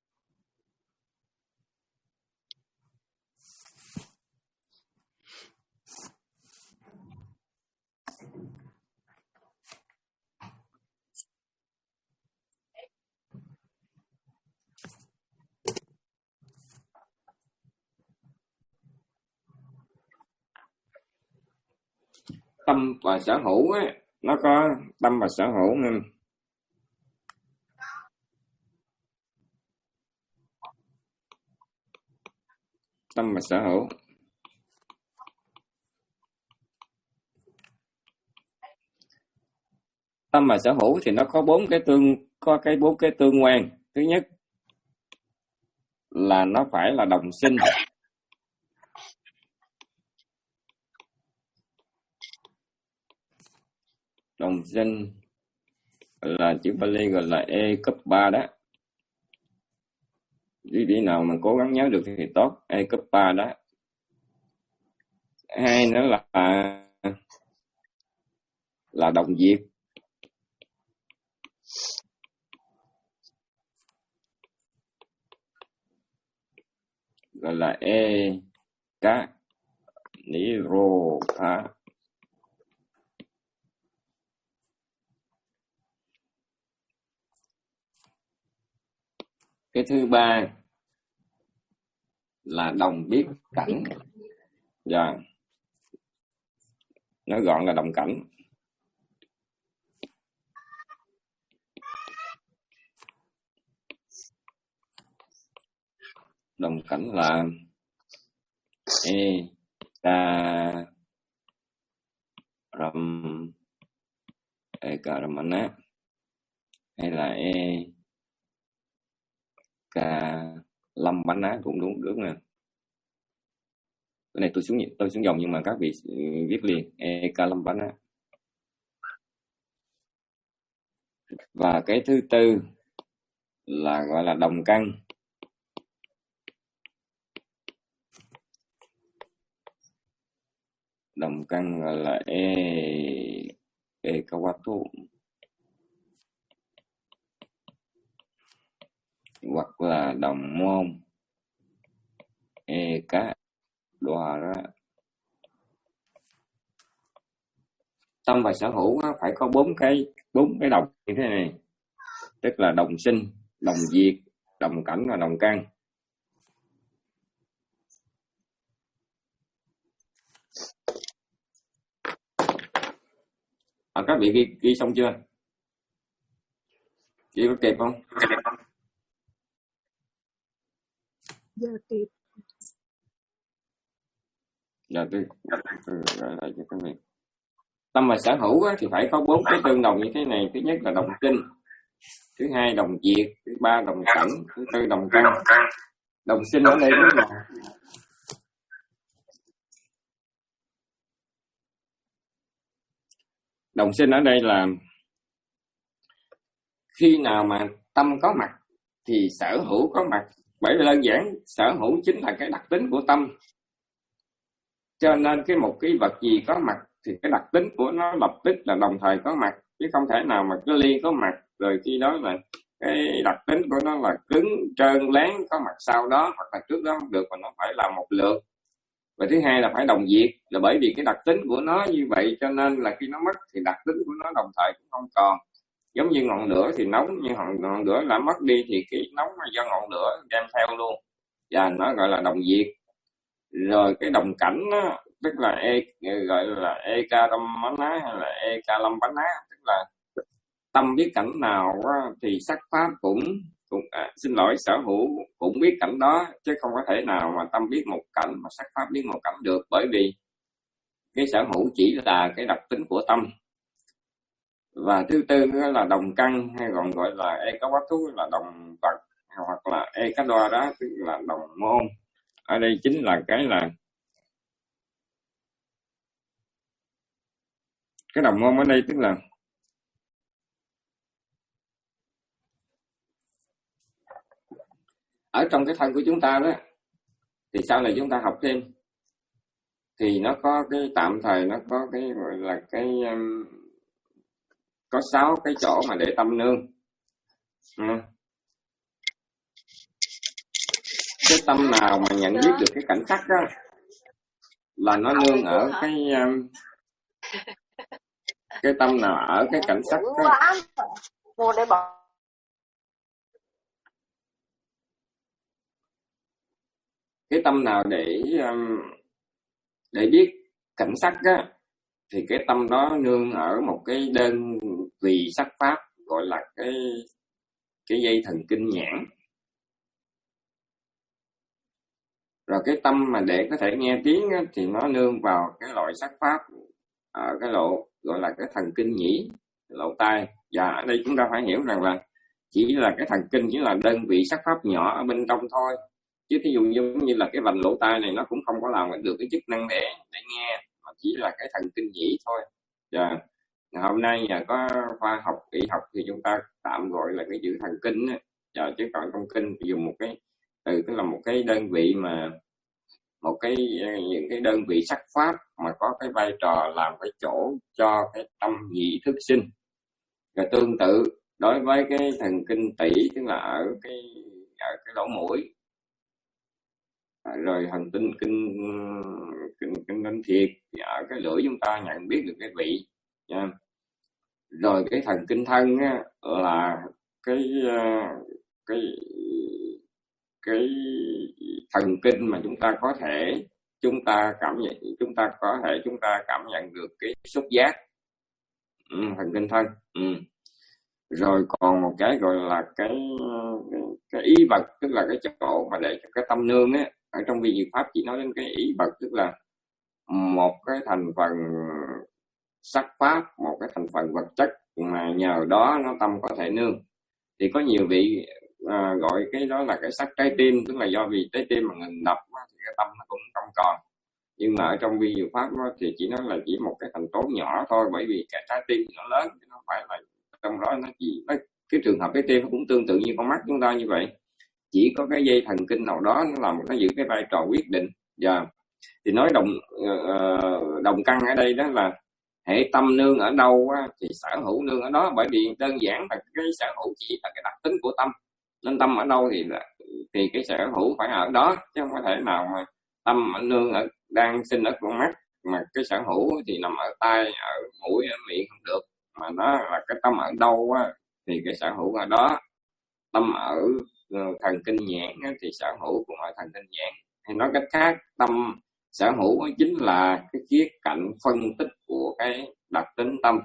Tâm và sở hữu á, nó có tâm và sở hữu nên tâm và sở hữu. Tâm và sở hữu thì nó có bốn cái tương có cái bốn cái tương quan. Thứ nhất là nó phải là đồng sinh. Đồng sinh là chữ Pali gọi là e cấp ba đó. Quý vị nào mà cố gắng nhớ được thì tốt, e cấp ba đó. Hai nữa là là đồng diệt. Gọi là e cá. Nirodha. Cái thứ ba là đồng biết cảnh. Dạ, nói gọn là đồng cảnh. Đồng cảnh là e ta ram e ka ramana hay là e ka lâm bánh á cũng đúng đúng nè. Cái này tôi xuống tôi xuống dòng nhưng mà các vị viết liền e ka lâm bánh á. Và cái thứ tư là gọi là đồng căn. Đồng căn gọi là e e kawatu hoặc là đồng môn e cá đoà ra. Tâm và sở hữu phải có bốn cái bốn cái đồng như thế này, tức là đồng sinh, đồng diệt, đồng cảnh và đồng căn. À, các vị ghi, ghi xong chưa? Ghi có kịp không? Dạ kịp. Giờ tôi, tôi gọi lại cho các vị. Tâm và sở hữu thì phải có bốn cái tương đồng như thế này. Thứ nhất là đồng sinh, thứ hai đồng diệt, thứ ba đồng cảnh, thứ tư đồng căn. Đồng sinh ở đây tức là đồng sinh ở đây là khi nào mà tâm có mặt thì sở hữu có mặt. Bởi vì đơn giản sở hữu chính là cái đặc tính của tâm, cho nên cái một cái vật gì có mặt thì cái đặc tính của nó lập tức là đồng thời có mặt, chứ không thể nào mà cái ly có mặt rồi khi đó là cái đặc tính của nó là cứng trơn láng có mặt sau đó hoặc là trước đó không được, mà nó phải là một lượt. Và thứ hai là phải đồng diệt, là bởi vì cái đặc tính của nó như vậy cho nên là khi nó mất thì đặc tính của nó đồng thời cũng không còn. Giống như ngọn lửa thì nóng, nhưng ngọn, ngọn lửa đã mất đi thì cái nóng do ngọn lửa đem theo luôn, và nó gọi là đồng diệt. Rồi cái đồng cảnh đó, tức là e, gọi là ekaramana hay là ekalambana, tức là tâm biết cảnh nào thì sắc pháp cũng, cũng à, xin lỗi sở hữu cũng biết cảnh đó, chứ không có thể nào mà tâm biết một cảnh mà sắc pháp biết một cảnh được, bởi vì cái sở hữu chỉ là cái đặc tính của tâm. Và thứ tư là đồng căn hay còn gọi là ekawatu là đồng vật, hoặc là ekadwa đó tức là đồng môn. Ở đây chính là cái là cái đồng môn ở đây tức là ở trong cái thân của chúng ta đó, thì sau này chúng ta học thêm thì nó có cái tạm thời nó có cái gọi là cái um, có sáu cái chỗ mà để tâm nương. Ừ. Cái tâm nào mà nhận biết được cái cảnh sắc đó là nó nương ở cái um, cái tâm nào ở cái cảnh sắc đó. Cái tâm nào để um, để biết cảnh sắc á, thì cái tâm đó nương ở một cái đơn vị sắc pháp gọi là cái cái dây thần kinh nhãn. Rồi cái tâm mà để có thể nghe tiếng á, thì nó nương vào cái loại sắc pháp ở cái lộ gọi là cái thần kinh nhĩ, lỗ tai. Và ở đây chúng ta phải hiểu rằng là chỉ là cái thần kinh chỉ là đơn vị sắc pháp nhỏ ở bên trong thôi, chứ thí dụ giống như là cái vành lỗ tai này nó cũng không có làm được cái chức năng để để nghe, mà chỉ là cái thần kinh nhĩ thôi. Và hôm nay nhà có khoa học y học thì chúng ta tạm gọi là cái chữ thần kinh á, và chứ còn trong kinh dùng một cái từ tức là một cái đơn vị mà một cái những cái đơn vị sắc pháp mà có cái vai trò làm cái chỗ cho cái tâm nhị thức sinh. Và tương tự đối với cái thần kinh tỷ tức là ở cái ở cái lỗ mũi, rồi thần kinh kinh kinh, kinh linh thiệt, thì ở cái lưỡi chúng ta nhận biết được cái vị nha. Rồi cái thần kinh thân á, là cái cái cái thần kinh mà chúng ta có thể chúng ta cảm nhận chúng ta có thể chúng ta cảm nhận được cái xúc giác, ừ, thần kinh thân. Ừ. Rồi còn một cái gọi là cái cái ý vật, tức là cái chỗ mà để cho cái tâm nương á. Ở trong vi diệu pháp chỉ nói đến cái ý vật, tức là một cái thành phần sắc pháp, một cái thành phần vật chất mà nhờ đó nó tâm có thể nương. Thì có nhiều vị à, gọi cái đó là cái sắc trái tim, tức là do vì trái tim mà ngừng đập thì cái tâm nó cũng không còn. Nhưng mà ở trong vi diệu pháp đó, thì chỉ nói là chỉ một cái thành tố nhỏ thôi, bởi vì cái trái tim nó lớn, chứ không phải là trong đó nó chỉ nó, cái trường hợp trái tim nó cũng tương tự như con mắt chúng ta như vậy, chỉ có cái dây thần kinh nào đó nó làm nó giữ cái vai trò quyết định. Giờ yeah. Thì nói đồng uh, đồng căn ở đây đó là hệ tâm nương ở đâu á, thì sở hữu nương ở đó, bởi vì đơn giản là cái sở hữu chỉ là cái đặc tính của tâm, nên tâm ở đâu thì là, thì cái sở hữu phải ở đó, chứ không có thể nào mà tâm ở nương ở đang sinh ở con mắt mà cái sở hữu thì nằm ở tai, ở mũi, ở miệng không được, mà nó là cái tâm ở đâu á, thì cái sở hữu ở đó. Tâm ở thần kinh nhãn á, thì sở hữu cũng ở thần kinh nhãn. Hay nói cách khác, tâm sở hữu chính là cái khía cạnh phân tích của cái đặc tính tâm.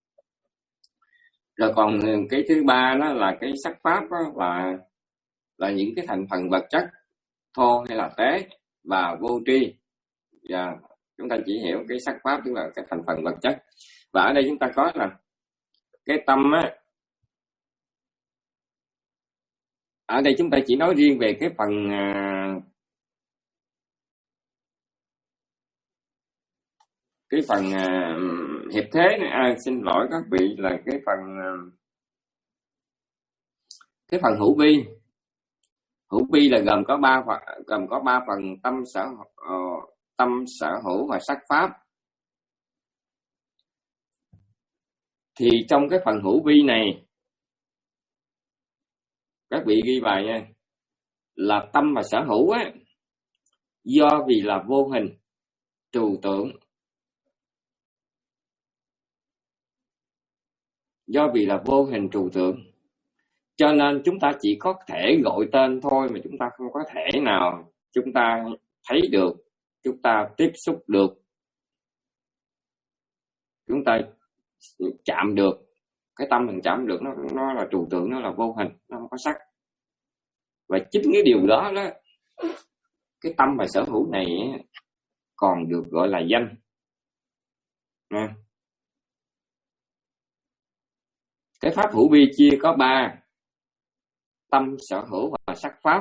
Rồi còn cái thứ ba đó là cái sắc pháp đó, là là những cái thành phần vật chất thô hay là tế và vô tri. Và chúng ta chỉ hiểu cái sắc pháp tức là cái thành phần vật chất. Và ở đây chúng ta có là cái tâm á, ở đây chúng ta chỉ nói riêng về cái phần cái phần uh, hiệp thế này. À, xin lỗi các vị, là cái phần uh, cái phần hữu vi. Hữu vi là gồm có ba phần, gồm có ba phần tâm sở uh, tâm sở hữu và sắc pháp. Thì trong cái phần hữu vi này, các vị ghi bài nha, là tâm và sở hữu á, do vì là vô hình trừu tượng, do vì là vô hình trừu tượng, cho nên chúng ta chỉ có thể gọi tên thôi, mà chúng ta không có thể nào chúng ta thấy được, chúng ta tiếp xúc được, chúng ta chạm được. Cái tâm mình chạm được nó nó là trừu tượng, nó là vô hình, nó không có sắc. Và chính cái điều đó đó, cái tâm và sở hữu này còn được gọi là danh. À. Cái pháp hữu vi chia có ba: tâm, sở hữu và sắc pháp.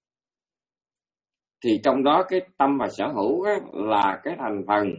Thì trong đó cái tâm và sở hữu á, là cái thành phần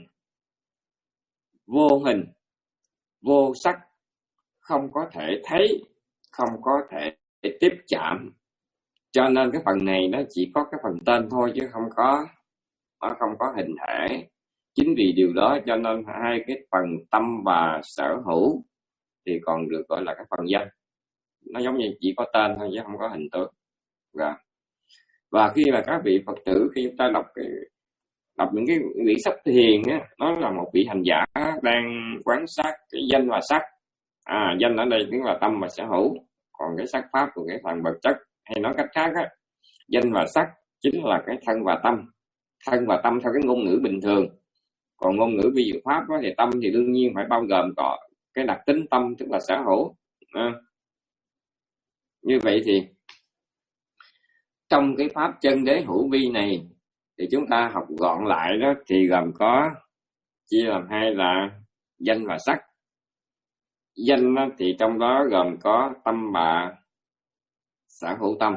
vô hình, vô sắc, không có thể thấy, không có thể tiếp chạm. Cho nên cái phần này nó chỉ có cái phần tên thôi, chứ không có nó không có hình thể. Chính vì điều đó cho nên hai cái phần tâm và sở hữu thì còn được gọi là cái phần danh. Nó giống như chỉ có tên thôi chứ không có hình tượng. Và, và khi mà các vị Phật tử, khi chúng ta đọc cái đọc những cái quyển sách thiền á, nó là một vị hành giả đang quan sát cái danh và sắc. À, danh ở đây tức là tâm và sở hữu, còn cái sắc pháp của cái phần vật chất. Hay nói cách khác á, danh và sắc chính là cái thân và tâm. Thân và tâm theo cái ngôn ngữ bình thường. Còn ngôn ngữ vi diệu pháp đó, thì tâm thì đương nhiên phải bao gồm có cái đặc tính tâm, tức là sở hữu. À, như vậy thì trong cái pháp chân đế hữu vi này thì chúng ta học gọn lại đó, thì gồm có chia làm hai là danh và sắc. Danh đó, thì trong đó gồm có tâm và sở hữu tâm.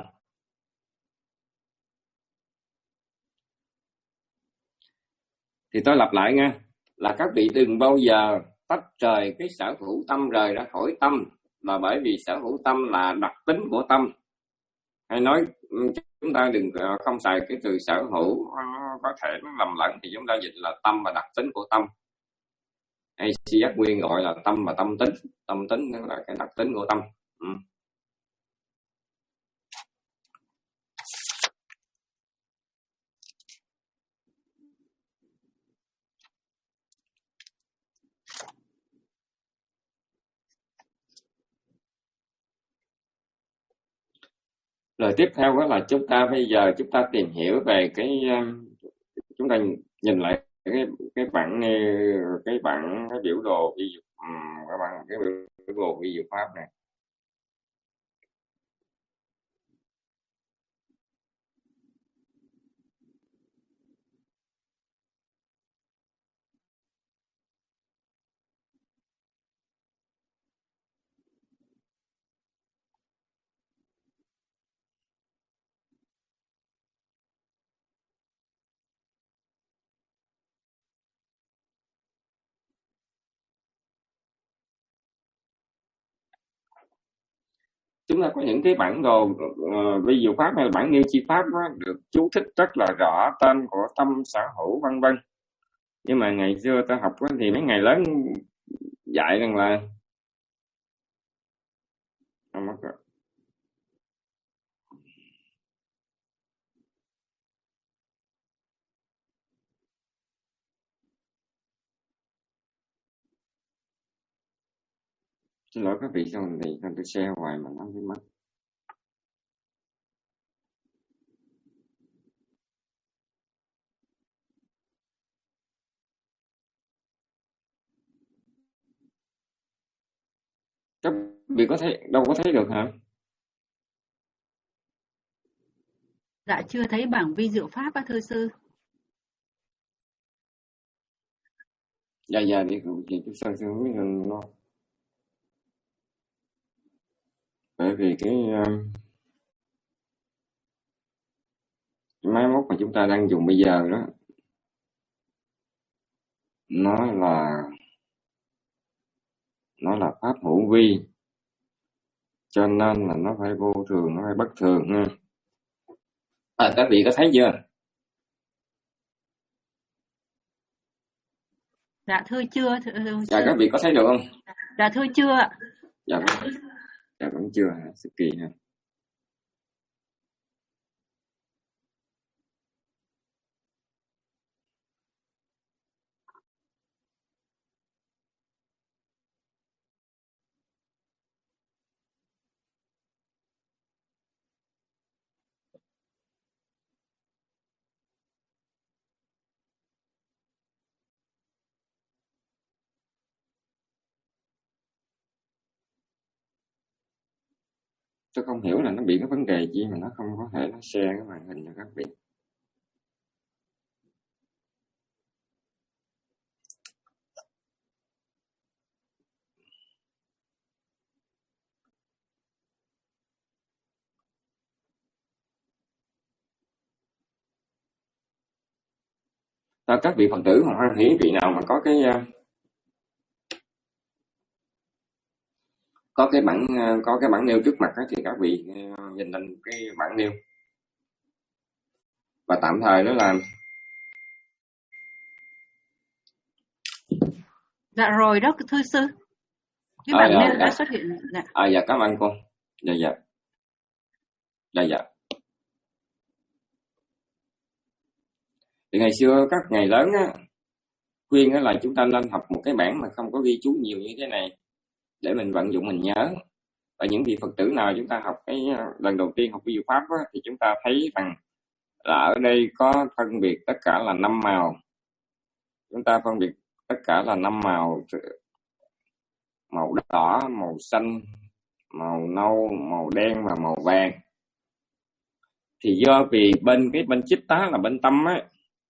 Thì tôi lặp lại nha, là các vị đừng bao giờ tách rời cái sở hữu tâm rời ra khỏi tâm, là bởi vì sở hữu tâm là đặc tính của tâm. Hay nói chúng ta đừng không xài cái từ sở hữu, nó có thể nó lầm lẫn, thì chúng ta dịch là tâm và đặc tính của tâm. Hay si giác nguyên gọi là tâm và tâm tính. Tâm tính là cái đặc tính của tâm. Ừ. Rồi tiếp theo đó là chúng ta bây giờ chúng ta tìm hiểu về cái chúng ta nhìn lại cái cái bản cái bản cái biểu đồ ví dụ các bạn cái biểu đồ ví dụ pháp này. Chúng ta có những cái bản đồ uh, ví dụ pháp hay là bản nêu chi pháp đó, được chú thích rất là rõ tên của tâm sở hữu vân vân. Nhưng mà ngày xưa ta học đó, thì mấy ngày lớn dạy rằng là không mất rồi. Xin lỗi các vị, sao mình thì tôi share hoài mà nó bị mất. Các vị có thấy đâu có thấy được hả? Dạ chưa thấy bảng vi diệu pháp á thưa sư. Dạ dạ đi chị chú sơ sư biết nó. Bởi vì cái, cái máy móc mà chúng ta đang dùng bây giờ đó nó là nó là pháp hữu vi, cho nên là nó phải vô thường, nó phải bất thường ha. À, các vị có thấy chưa? Dạ thưa chưa thưa, thưa dạ các vị có thấy được không? Dạ thưa chưa ạ. Dạ vẫn, dạ vẫn chưa hả? Sự kỳ ha. Tôi không hiểu là nó bị cái vấn đề gì mà nó không có thể nó share cái màn hình cho các vị. À, các vị Phật tử hoặc hoan hỷ vị nào mà có cái có cái bản có cái bản nêu trước mặt đó, thì các vị nhìn lên cái bản nêu và tạm thời đó là dạ rồi đó thưa sư, cái à, bản dạ, nêu dạ. đã xuất hiện. Dạ. À, dạ cảm ơn cô. Dạ dạ dạ dạ. Thì ngày xưa các ngày lớn á, khuyên là chúng ta nên học một cái bản mà không có ghi chú nhiều như thế này để mình vận dụng mình nhớ. Và những vị Phật tử nào chúng ta học cái lần đầu tiên học vi diệu pháp á, thì chúng ta thấy rằng là ở đây có phân biệt tất cả là năm màu. Chúng ta phân biệt tất cả là năm màu: màu đỏ, màu xanh, màu nâu, màu đen và màu vàng. Thì do vì bên cái bên chích tá là bên tâm á,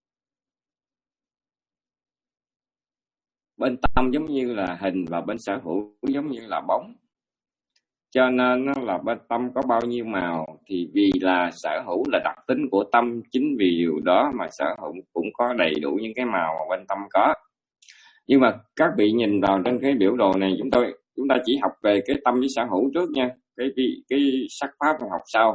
bên tâm giống như là hình và bên sở hữu giống như là bóng, cho nên nó là bên tâm có bao nhiêu màu thì vì là sở hữu là đặc tính của tâm, chính vì điều đó mà sở hữu cũng có đầy đủ những cái màu mà bên tâm có. Nhưng mà các vị nhìn vào trên cái biểu đồ này, chúng tôi chúng ta chỉ học về cái tâm với sở hữu trước nha, cái cái sắc pháp học sau.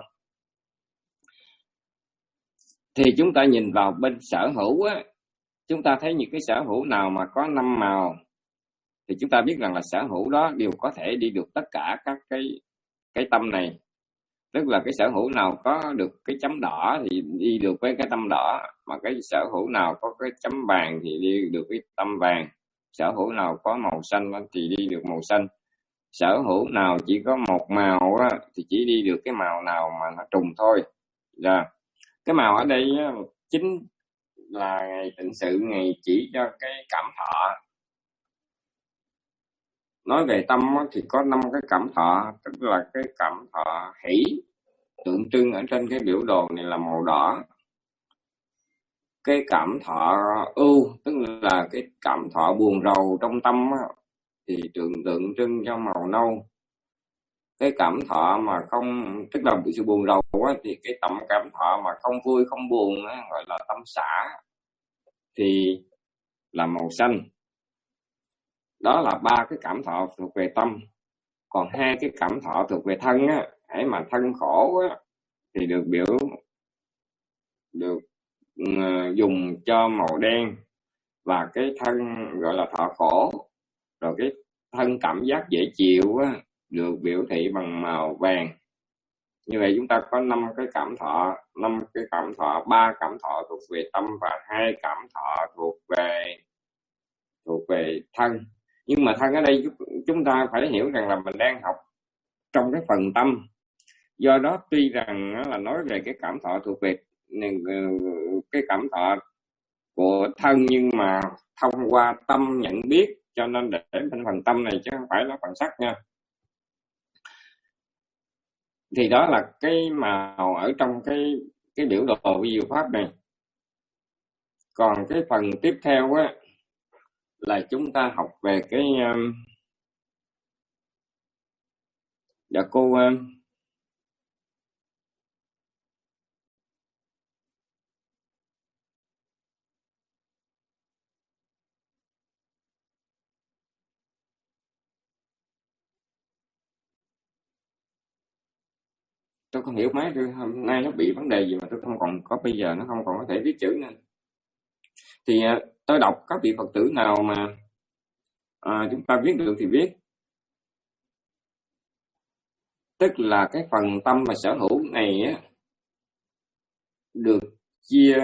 Thì chúng ta nhìn vào bên sở hữu á, chúng ta thấy những cái sở hữu nào mà có năm màu thì chúng ta biết rằng là sở hữu đó đều có thể đi được tất cả các cái cái tâm này. Tức là cái sở hữu nào có được cái chấm đỏ thì đi được với cái tâm đỏ, mà cái sở hữu nào có cái chấm vàng thì đi được cái tâm vàng, sở hữu nào có màu xanh thì đi được màu xanh, sở hữu nào chỉ có một màu á, thì chỉ đi được cái màu nào mà nó trùng thôi. Rồi cái màu ở đây á, chính là ngày tịnh sự, ngày chỉ cho cái cảm thọ. Nói về tâm á, thì có năm cái cảm thọ, tức là cái cảm thọ hỷ tượng trưng ở trên cái biểu đồ này là màu đỏ. Cái cảm thọ ưu tức là cái cảm thọ buồn rầu trong tâm á, thì tượng tượng trưng cho màu nâu. Cái cảm thọ mà không, tức là sự buồn rầu á, thì cái tầm cảm thọ mà không vui không buồn á, gọi là tâm xả, thì là màu xanh. Đó là ba cái cảm thọ thuộc về tâm. Còn hai cái cảm thọ thuộc về thân á, hãy mà thân khổ á, thì được biểu được uh, dùng cho màu đen, và cái thân gọi là thọ khổ. Rồi cái thân cảm giác dễ chịu á, được biểu thị bằng màu vàng. Như vậy chúng ta có năm cái cảm thọ, năm cái cảm thọ, ba cảm thọ thuộc về tâm và hai cảm thọ thuộc về thuộc về thân. Nhưng mà thân ở đây chúng ta phải hiểu rằng là mình đang học trong cái phần tâm. Do đó tuy rằng nó là nói về cái cảm thọ thuộc về cái cảm thọ của thân, nhưng mà thông qua tâm nhận biết, cho nên để bên phần tâm này chứ không phải là phần sắc nha. Thì đó là cái màu ở trong cái cái biểu đồ vi diệu pháp này. Còn cái phần tiếp theo á là chúng ta học về cái um, dạ cô um, tôi không hiểu máy tôi hôm nay nó bị vấn đề gì mà tôi không còn có, bây giờ nó không còn có thể viết chữ nữa. Thì uh, tôi đọc các vị Phật tử nào mà uh, chúng ta viết được thì viết. Tức là cái phần tâm mà sở hữu này á, được chia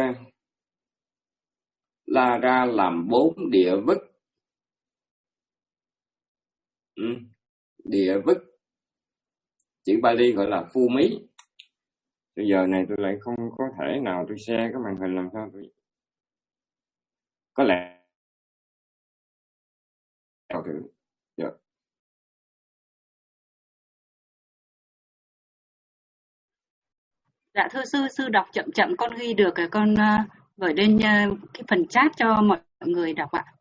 la ra làm bốn địa vức. Ừ. Địa vức, chữ Bali gọi là phu mí. Bây giờ này tôi lại không có thể nào tôi share cái màn hình, làm sao tôi có lẽ nào thử. Dạ. Dạ thưa sư, sư đọc chậm chậm con ghi được, con uh, gửi lên uh, cái phần chat cho mọi người đọc ạ.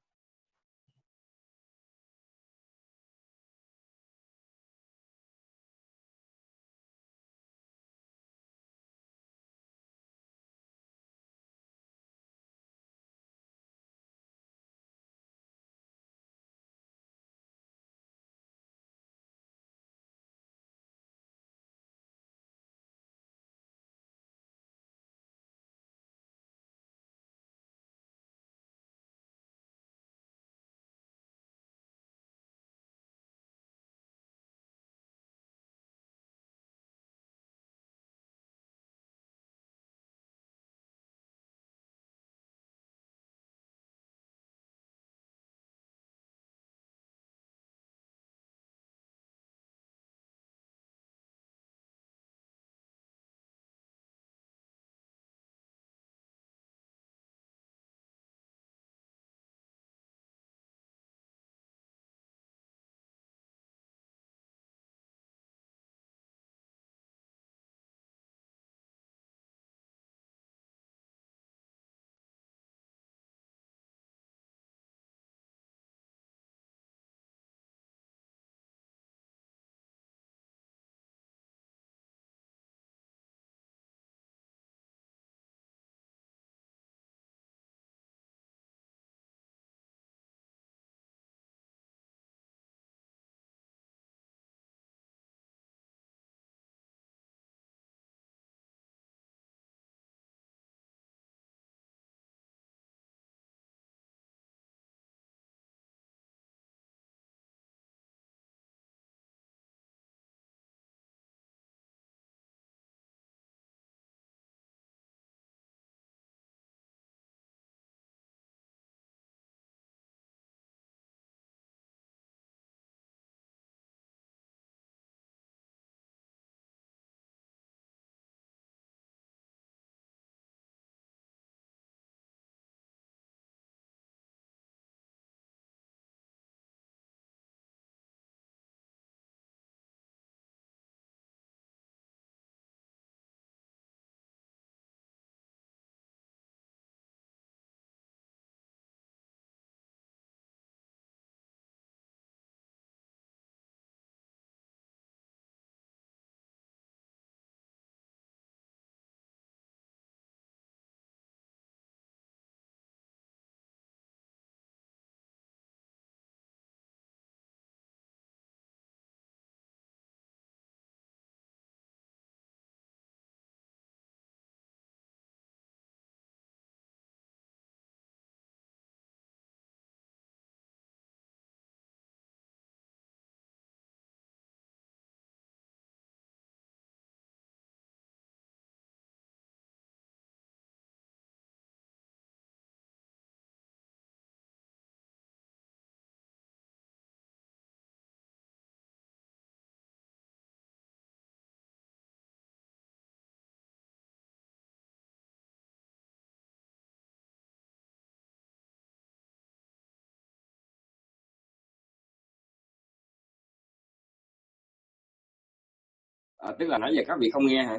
À, tức là nãy giờ các vị không nghe hả?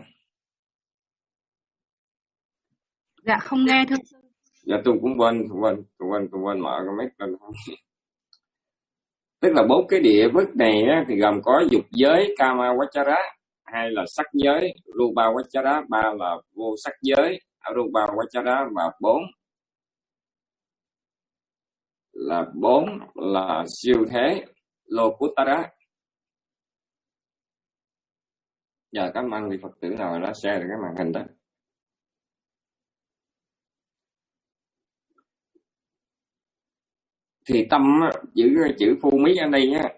Dạ không nghe thưa sư. Dạ tôi cũng quên, tôi quên, tôi quên, tôi quên mở cái mic lên. Tức là bốn cái địa vức này á, thì gồm có dục giới, kama vachara, hai là sắc giới, rupa vachara, ba là vô sắc giới, arupa vachara, và bốn là bốn là siêu thế, lokuttara. Giờ cảm ơn vị Phật tử nào đã share được cái màn hình đó. Thì tâm á, chữ chữ phu mí ở đây á,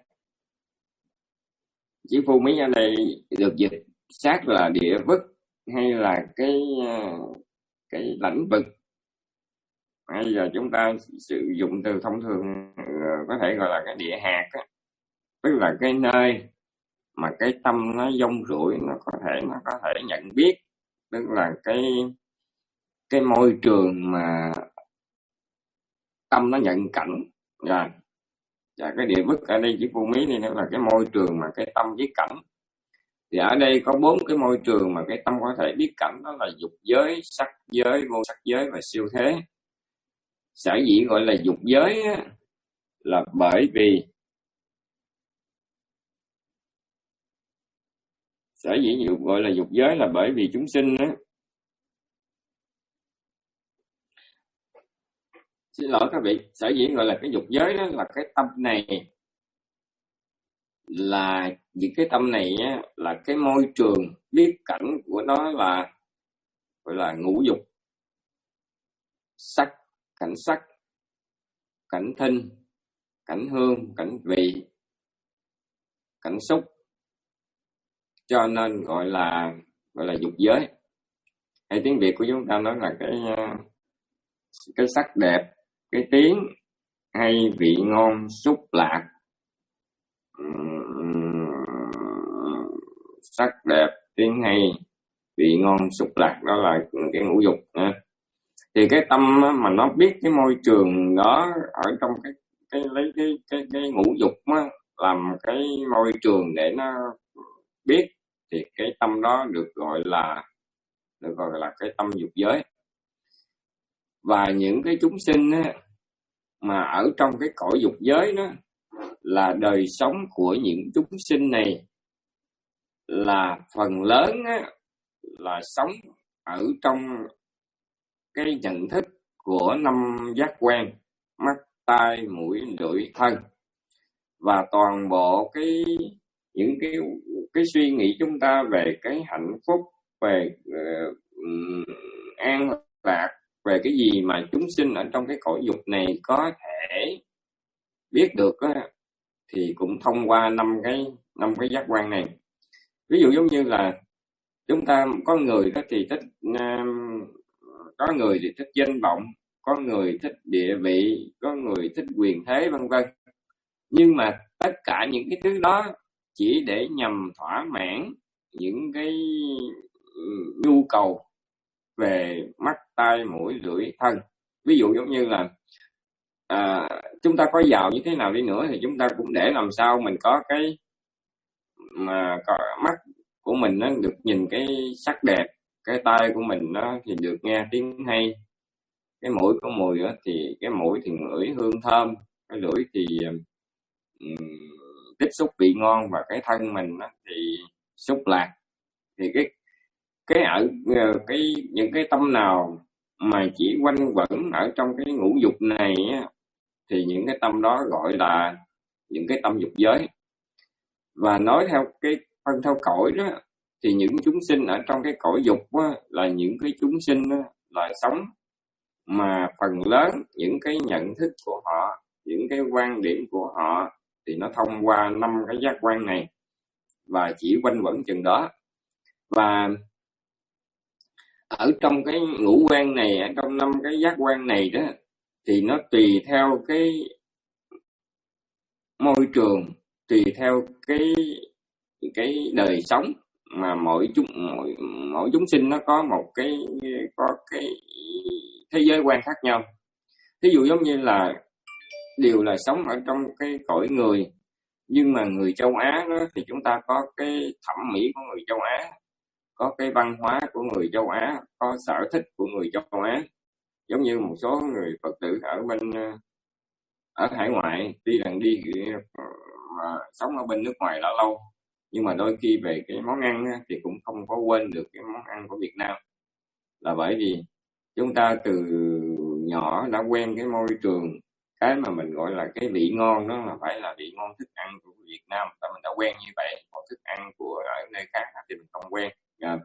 chữ phu mí ở đây được dịch sát là địa vức hay là cái cái lãnh vực. Bây giờ chúng ta sử dụng từ thông thường có thể gọi là cái địa hạt á, tức là cái nơi mà cái tâm nó dông rủi, nó có thể nó có thể nhận biết, tức là cái cái môi trường mà tâm nó nhận cảnh. Rồi, và cái địa vức ở đây chỉ phu mí thì nó là cái môi trường mà cái tâm biết cảnh. Thì ở đây có bốn cái môi trường mà cái tâm có thể biết cảnh, đó là dục giới, sắc giới, vô sắc giới và siêu thế. Sở dĩ gọi là dục giới á, là bởi vì sở dĩ dục gọi là dục giới là bởi vì chúng sinh á, xin lỗi các vị, sở dĩ gọi là cái dục giới đó là cái tâm này, là những cái tâm này á, là cái môi trường biết cảnh của nó là gọi là ngũ dục, sắc, cảnh sắc, cảnh thinh, cảnh hương, cảnh vị, cảnh xúc, cho nên gọi là gọi là dục giới. Hay tiếng Việt của chúng ta nói là cái cái sắc đẹp, cái tiếng hay vị ngon xúc lạc. Sắc đẹp, tiếng hay, vị ngon xúc lạc, đó là cái ngũ dục. Thì cái tâm mà nó biết cái môi trường đó ở trong cái cái lấy cái cái cái ngũ dục á, làm cái môi trường để nó biết, thì cái tâm đó được gọi là được gọi là cái tâm dục giới. Và những cái chúng sinh á, mà ở trong cái cõi dục giới đó, là đời sống của những chúng sinh này là phần lớn á, là sống ở trong cái nhận thức của năm giác quan: mắt, tai, mũi, lưỡi, thân. Và toàn bộ cái những cái cái suy nghĩ chúng ta về cái hạnh phúc, về uh, an lạc, về cái gì mà chúng sinh ở trong cái cõi dục này có thể biết được á, thì cũng thông qua năm cái năm cái giác quan này. Ví dụ giống như là chúng ta có người đó thì thích uh, có người thì thích danh vọng, có người thích địa vị, có người thích quyền thế, vân vân. Nhưng mà tất cả những cái thứ đó chỉ để nhằm thỏa mãn những cái nhu cầu về mắt, tai, mũi, lưỡi, thân. Ví dụ giống như là à, chúng ta có giàu như thế nào đi nữa thì chúng ta cũng để làm sao mình có cái mà có mắt của mình nó được nhìn cái sắc đẹp, cái tai của mình nó thì được nghe tiếng hay, cái mũi của mùi đó thì cái mũi thì ngửi hương thơm, cái lưỡi thì um, tiếp xúc vị ngon, và cái thân mình đó thì xúc lạc. Thì cái cái ở cái những cái tâm nào mà chỉ quanh quẩn ở trong cái ngũ dục này á, thì những cái tâm đó gọi là những cái tâm dục giới. Và nói theo cái phân theo cõi đó, thì những chúng sinh ở trong cái cõi dục á, là những cái chúng sinh á, là sống mà phần lớn những cái nhận thức của họ, những cái quan điểm của họ thì nó thông qua năm cái giác quan này và chỉ quanh quẩn chừng đó. Và ở trong cái ngũ quan này, ở trong năm cái giác quan này đó, thì nó tùy theo cái môi trường, tùy theo cái cái đời sống mà mỗi chúng mỗi, mỗi chúng sinh nó có một cái có cái thế giới quan khác nhau. Ví dụ giống như là đều là sống ở trong cái cõi người, Nhưng mà người châu Á đó thì chúng ta có cái thẩm mỹ của người châu Á, có cái văn hóa của người châu Á, có sở thích của người châu Á. Giống như một số người Phật tử ở bên ở hải ngoại, tuy rằng đi mà sống ở bên nước ngoài đã lâu, nhưng mà đôi khi về cái món ăn thì cũng không có quên được cái món ăn của Việt Nam, là bởi vì chúng ta từ nhỏ đã quen cái môi trường, cái mà mình gọi là cái vị ngon đó là phải là vị ngon thức ăn của Việt Nam, và mình đã quen như vậy. Còn thức ăn của ở nơi khác thì mình không quen. À,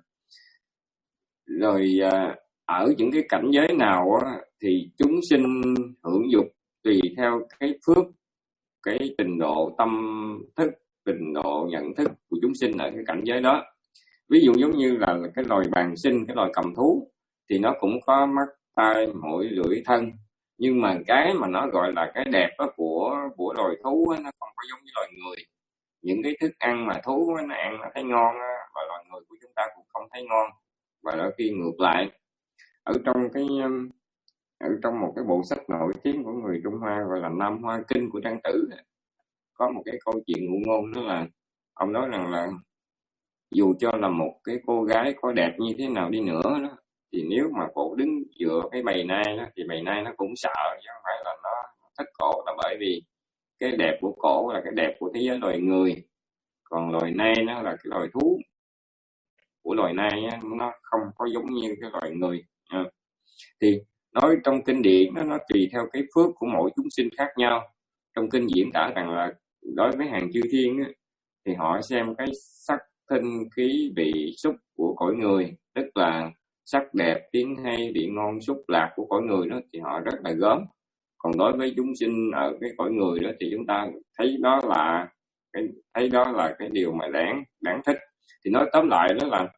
rồi à, ở những cái cảnh giới nào á, thì chúng sinh hưởng dục tùy theo cái phước, cái trình độ tâm thức, trình độ nhận thức của chúng sinh ở cái cảnh giới đó. Ví dụ giống như là cái loài bàng sinh, cái loài cầm thú thì nó cũng có mắt, tai, mũi, lưỡi, thân, nhưng mà cái mà nó gọi là cái đẹp đó của của loài thú đó, nó không có giống như loài người. Những cái thức ăn mà thú đó, nó ăn nó thấy ngon đó, và loài người của chúng ta cũng không thấy ngon. Và đôi khi ngược lại, ở trong cái ở trong một cái bộ sách nổi tiếng của người Trung Hoa gọi là Nam Hoa Kinh của Trang Tử, có một cái câu chuyện ngụ ngôn, đó là ông nói rằng là dù cho là một cái cô gái có đẹp như thế nào đi nữa đó, thì nếu mà cổ đứng dựa cái bầy nai đó, thì bầy nai nó cũng sợ, chứ không phải là nó thích cổ, là bởi vì cái đẹp của cổ là cái đẹp của thế giới loài người, còn loài nai nó là cái loài thú. Của loài nai á, nó không có giống như cái loài người. À, thì nói trong kinh điển nó, nó tùy theo cái phước của mỗi chúng sinh khác nhau. Trong kinh diễn tả rằng là đối với hàng chư thiên á, thì họ xem cái sắc thinh khí vị xúc của cõi người, tức là sắc đẹp, tiếng hay, vị ngon, xúc lạc của cõi người đó, thì họ rất là gớm. Còn đối với chúng sinh ở cái cõi người đó thì chúng ta thấy đó là cái thấy đó là cái điều mà đáng đáng thích. Thì nói tóm lại đó là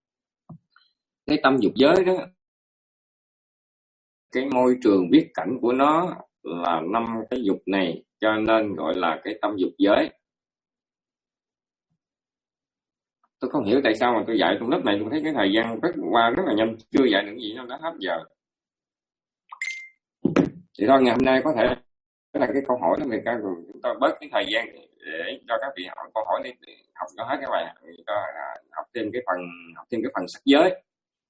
cái tâm dục giới đó, cái môi trường viết cảnh của nó là năm cái dục này, cho nên gọi là cái tâm dục giới. Tôi không hiểu tại sao mà tôi dạy trong lớp này tôi thấy cái thời gian rất qua rất là nhanh, chưa dạy được gì đâu, đã hết giờ. Thì thôi ngày hôm nay có thể là cái câu hỏi đó người ta, chúng ta bớt cái thời gian để cho các vị hỏi câu hỏi đi, để học cho hết các bài, cho học thêm cái phần học thêm cái phần sắc giới.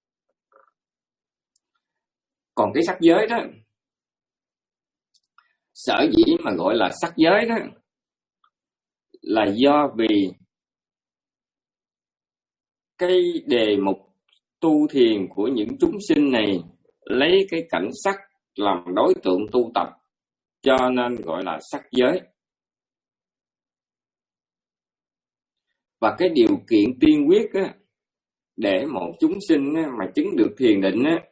Còn cái sắc giới đó, sở dĩ mà gọi là sắc giới đó là do vì cái đề mục tu thiền của những chúng sinh này lấy cái cảnh sắc làm đối tượng tu tập, cho nên gọi là sắc giới. Và cái điều kiện tiên quyết á, để một chúng sinh á, mà chứng được thiền định á,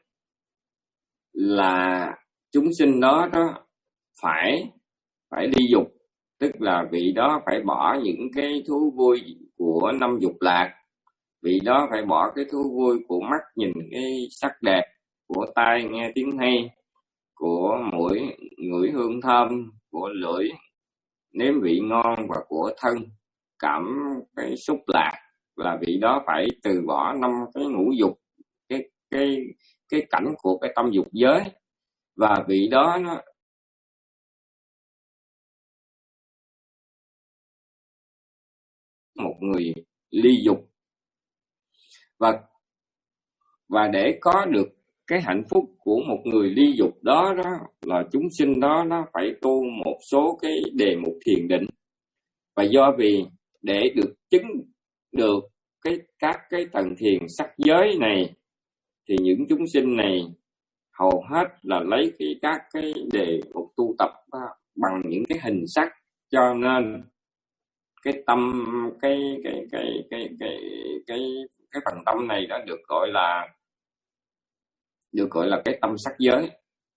là chúng sinh đó đó phải phải đi dục, tức là vị đó phải bỏ những cái thú vui của năm dục lạc, vị đó phải bỏ cái thú vui của mắt nhìn cái sắc đẹp, của tai nghe tiếng hay, của mũi ngửi hương thơm, của lưỡi nếm vị ngon, và của thân cảm cái xúc lạc, là vị đó phải từ bỏ năm cái ngũ dục, cái cái cái cảnh của cái tâm dục giới. Và vị đó nó một người ly dục, và và để có được cái hạnh phúc của một người ly dục đó đó là chúng sinh đó nó phải tu một số cái đề mục thiền định. Và do vì để được chứng được cái các cái tầng thiền sắc giới này, thì những chúng sinh này hầu hết là lấy cái các cái đề mục tu tập bằng những cái hình sắc, cho nên cái tâm cái cái cái cái cái cái cái phần tâm này đã được gọi là được gọi là cái tâm sắc giới.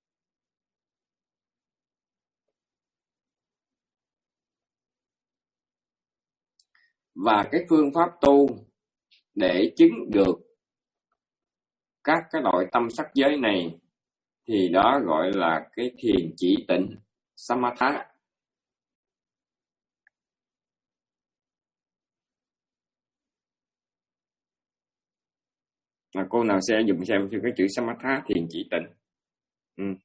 Và cái phương pháp tu để chứng được các cái loại tâm sắc giới này thì đó gọi là cái thiền chỉ tịnh, samatha. À, cô nào sẽ dùng xem cái chữ samatha, thiền chỉ tịnh. Ừ.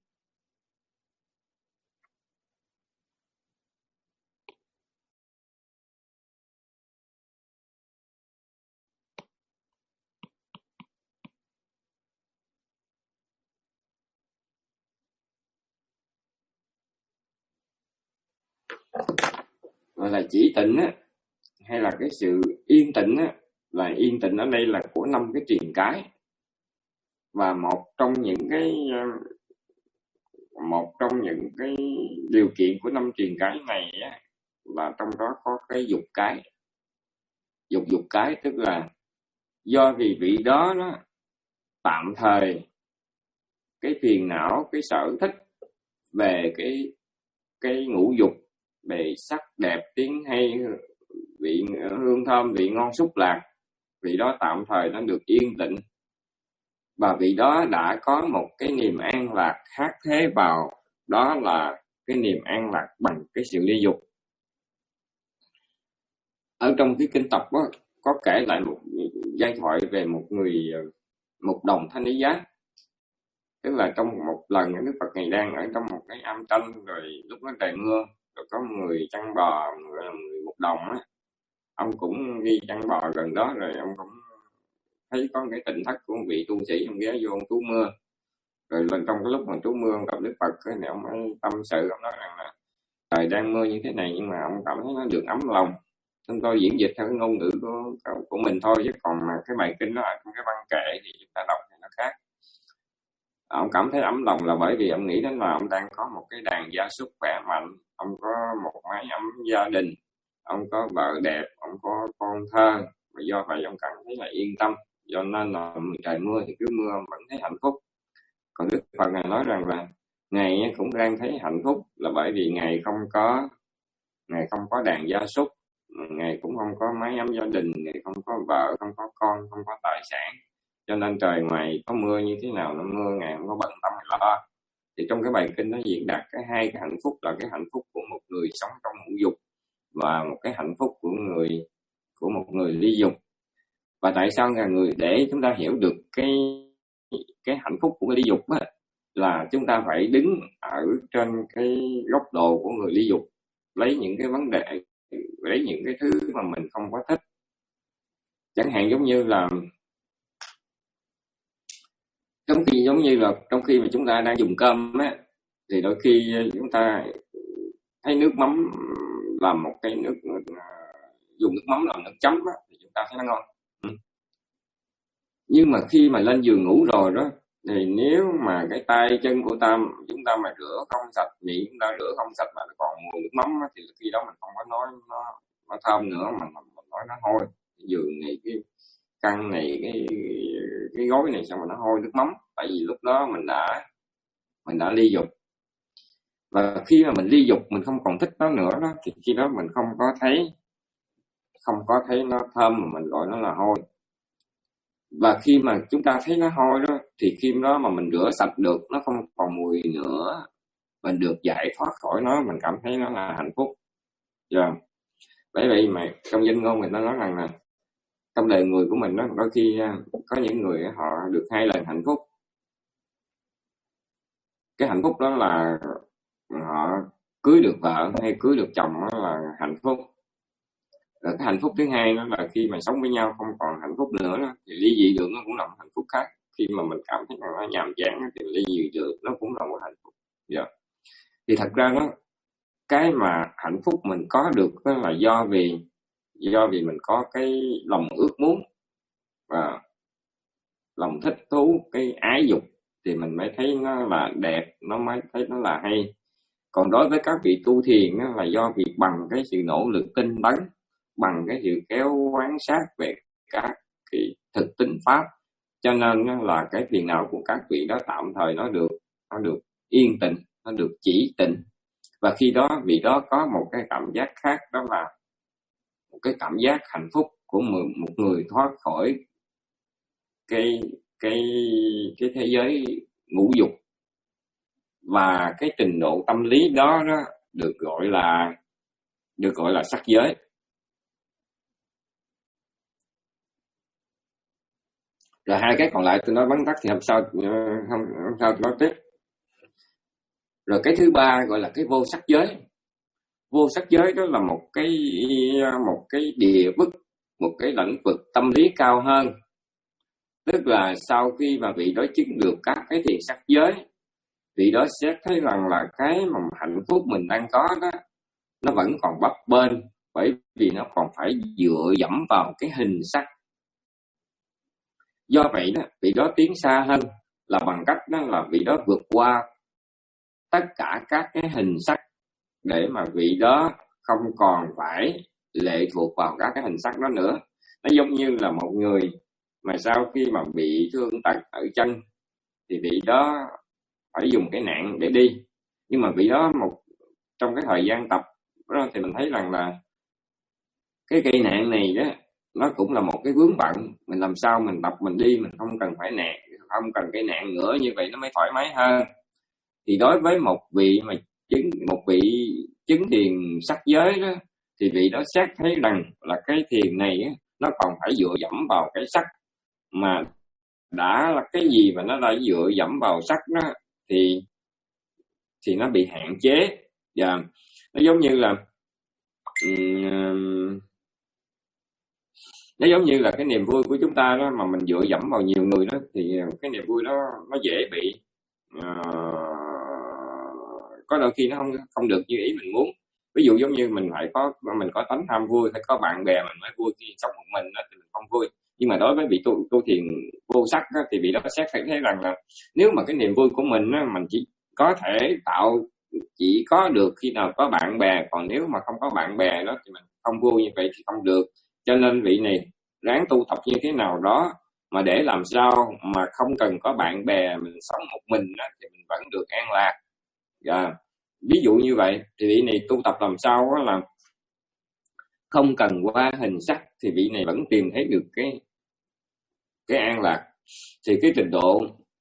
gọi là chỉ tịnh á, hay là cái sự yên tĩnh á, là yên tĩnh ở đây là của năm cái triền cái. Và một trong những cái một trong những cái điều kiện của năm triền cái này á, là trong đó có cái dục cái. Dục dục cái tức là do vì vị đó nó tạm thời cái phiền não, cái sở thích về cái cái ngũ dục, về sắc đẹp tiếng hay, vị hương thơm, vị ngon xúc lạc, vị đó tạm thời nó được yên tĩnh, và vị đó đã có một cái niềm an lạc khác thế vào, đó là cái niềm an lạc bằng cái sự ly dục. Ở trong cái kinh tập đó, có kể lại một giai thoại về một người một đồng thanh lý giá. Tức là trong một lần Đức Phật Ngài đang ở trong một cái am tranh, rồi lúc đó trời mưa, rồi có người chăn bò, người, người một đồng á, ông cũng đi chăn bò gần đó, rồi ông cũng thấy có cái tỉnh thất của một vị tu sĩ, ông ghé vô ông trú mưa. Rồi lên trong cái lúc mà trú mưa ông gặp Đức Phật, cái này ông mới tâm sự, ông nói rằng là trời đang mưa như thế này nhưng mà ông cảm thấy nó được ấm lòng. Chúng tôi diễn dịch theo cái ngôn ngữ của, của mình thôi, chứ còn mà cái bài kinh đó ở trong cái văn kệ thì chúng ta đọc thì nó khác. Ông cảm thấy ấm lòng là bởi vì ông nghĩ đến là ông đang có một cái đàn gia súc khỏe mạnh, ông có một mái ấm gia đình, ông có vợ đẹp, ông có con thơ, và do vậy ông cảm thấy là yên tâm, do nên là trời mưa thì cứ mưa vẫn thấy hạnh phúc. Còn Đức Phật Ngài nói rằng là Ngài cũng đang thấy hạnh phúc là bởi vì Ngài không có Ngài không có đàn gia súc, Ngài cũng không có mái ấm gia đình, Ngài không có vợ, không có con, không có tài sản, cho nên trời ngoài có mưa như thế nào nó mưa, Ngài không có bận tâm hay lo. Thì trong cái bài kinh nó diễn đạt cái hai cái hạnh phúc là cái hạnh phúc của một người sống trong ngũ dục và một cái hạnh phúc của người của một người ly dục. Và tại sao là người để chúng ta hiểu được cái cái hạnh phúc của người ly dục á, là chúng ta phải đứng ở trên cái góc độ của người ly dục, lấy những cái vấn đề, lấy những cái thứ mà mình không có thích. Chẳng hạn giống như là trong khi giống như là trong khi mà chúng ta đang dùng cơm á, thì đôi khi chúng ta thấy nước mắm làm một cái nước, dùng nước mắm làm nước chấm á, thì chúng ta thấy nó ngon. Ừ. Nhưng mà khi mà lên giường ngủ rồi đó, thì nếu mà cái tay chân của ta chúng ta mà rửa không sạch, miệng chúng ta rửa không sạch mà còn mùi nước mắm á, thì khi đó mình không có nói nó nó thơm nữa, mà mình, mình nói nó hôi. Giường này, cái căn này, cái cái gối này sao mà nó hôi nước mắm, tại vì lúc đó mình đã mình đã ly dục. Và khi mà mình ly dục, mình không còn thích nó nữa đó, thì khi đó mình không có thấy không có thấy nó thơm mà mình gọi nó là hôi. Và khi mà chúng ta thấy nó hôi đó, thì khi đó mà mình rửa sạch được, nó không còn mùi nữa, mình được giải thoát khỏi nó, mình cảm thấy nó là hạnh phúc. Yeah. Bởi vậy mà trong danh ngôn người ta nói rằng là trong đời người của mình đó, đôi khi có những người họ được hai lần hạnh phúc. Cái hạnh phúc đó là họ cưới được vợ hay cưới được chồng, đó là hạnh phúc. Rồi cái hạnh phúc thứ hai đó là khi mà sống với nhau không còn hạnh phúc nữa đó, thì ly dị được nó cũng là một hạnh phúc khác. Khi mà mình cảm thấy nó nhàm chán thì ly dị được nó cũng là một hạnh phúc. Yeah. Thì thật ra đó, cái mà hạnh phúc mình có được đó là do vì do vì mình có cái lòng ước muốn và lòng thích thú, cái ái dục, thì mình mới thấy nó là đẹp, nó mới thấy nó là hay. Còn đối với các vị tu thiền đó, là do việc bằng cái sự nỗ lực tinh tấn, bằng cái sự kéo quán sát về các cái thực tính pháp, cho nên là cái phiền nào của các vị đó tạm thời nó được nó được yên tĩnh, nó được chỉ tịnh. Và khi đó vị đó có một cái cảm giác khác, đó là một cái cảm giác hạnh phúc của một người thoát khỏi cái cái cái thế giới ngũ dục. Và cái trình độ tâm lý đó, đó được gọi là được gọi là sắc giới. Rồi hai cái còn lại tôi nói vắn tắt, thì hôm sau hôm, hôm sau tôi nói tiếp. Rồi cái thứ ba gọi là cái vô sắc giới. Vô sắc giới đó là một cái một cái địa vực, một cái lĩnh vực tâm lý cao hơn. Tức là sau khi mà vị đó chứng được các cái thiền sắc giới, vị đó xét thấy rằng là cái mà hạnh phúc mình đang có đó nó vẫn còn bấp bênh, bởi vì nó còn phải dựa dẫm vào cái hình sắc. Do vậy đó, vị đó tiến xa hơn là bằng cách đó là vị đó vượt qua tất cả các cái hình sắc, để mà vị đó không còn phải lệ thuộc vào các cái hình sắc đó nữa. Nó giống như là một người mà sau khi mà bị thương tật ở chân thì vị đó phải dùng cái nạn để đi, nhưng mà vị đó một trong cái thời gian tập đó thì mình thấy rằng là cái cây nạn này đó nó cũng là một cái vướng bận. Mình làm sao mình tập mình đi, mình không cần phải nạn, không cần cái nạn nữa, như vậy nó mới thoải mái hơn. Thì đối với một vị mà chứng một vị chứng thiền sắc giới đó, thì vị đó xét thấy rằng là cái thiền này nó còn phải dựa dẫm vào cái sắc, mà đã là cái gì mà nó đã dựa dẫm vào sắc đó thì thì nó bị hạn chế. Và nó giống như là um, nó giống như là cái niềm vui của chúng ta đó, mà mình dựa dẫm vào nhiều người đó, thì cái niềm vui đó nó dễ bị uh, có đôi khi nó không không được như ý mình muốn. Ví dụ giống như mình phải có mình có tánh tham vui, phải có bạn bè mình mới vui, khi sống một mình đó, thì mình không vui. Nhưng mà đối với vị tu, tu thiền vô sắc đó, thì vị đó xét thấy rằng là nếu mà cái niềm vui của mình đó, mình chỉ có thể tạo chỉ có được khi nào có bạn bè, còn nếu mà không có bạn bè đó thì mình không vui, như vậy thì không được. Cho nên vị này ráng tu tập như thế nào đó mà để làm sao mà không cần có bạn bè, mình sống một mình đó, thì mình vẫn được an lạc. Yeah. Ví dụ như vậy thì vị này tu tập làm sao đó là không cần qua hình sắc, thì vị này vẫn tìm thấy được cái cái an lạc. Thì cái trình độ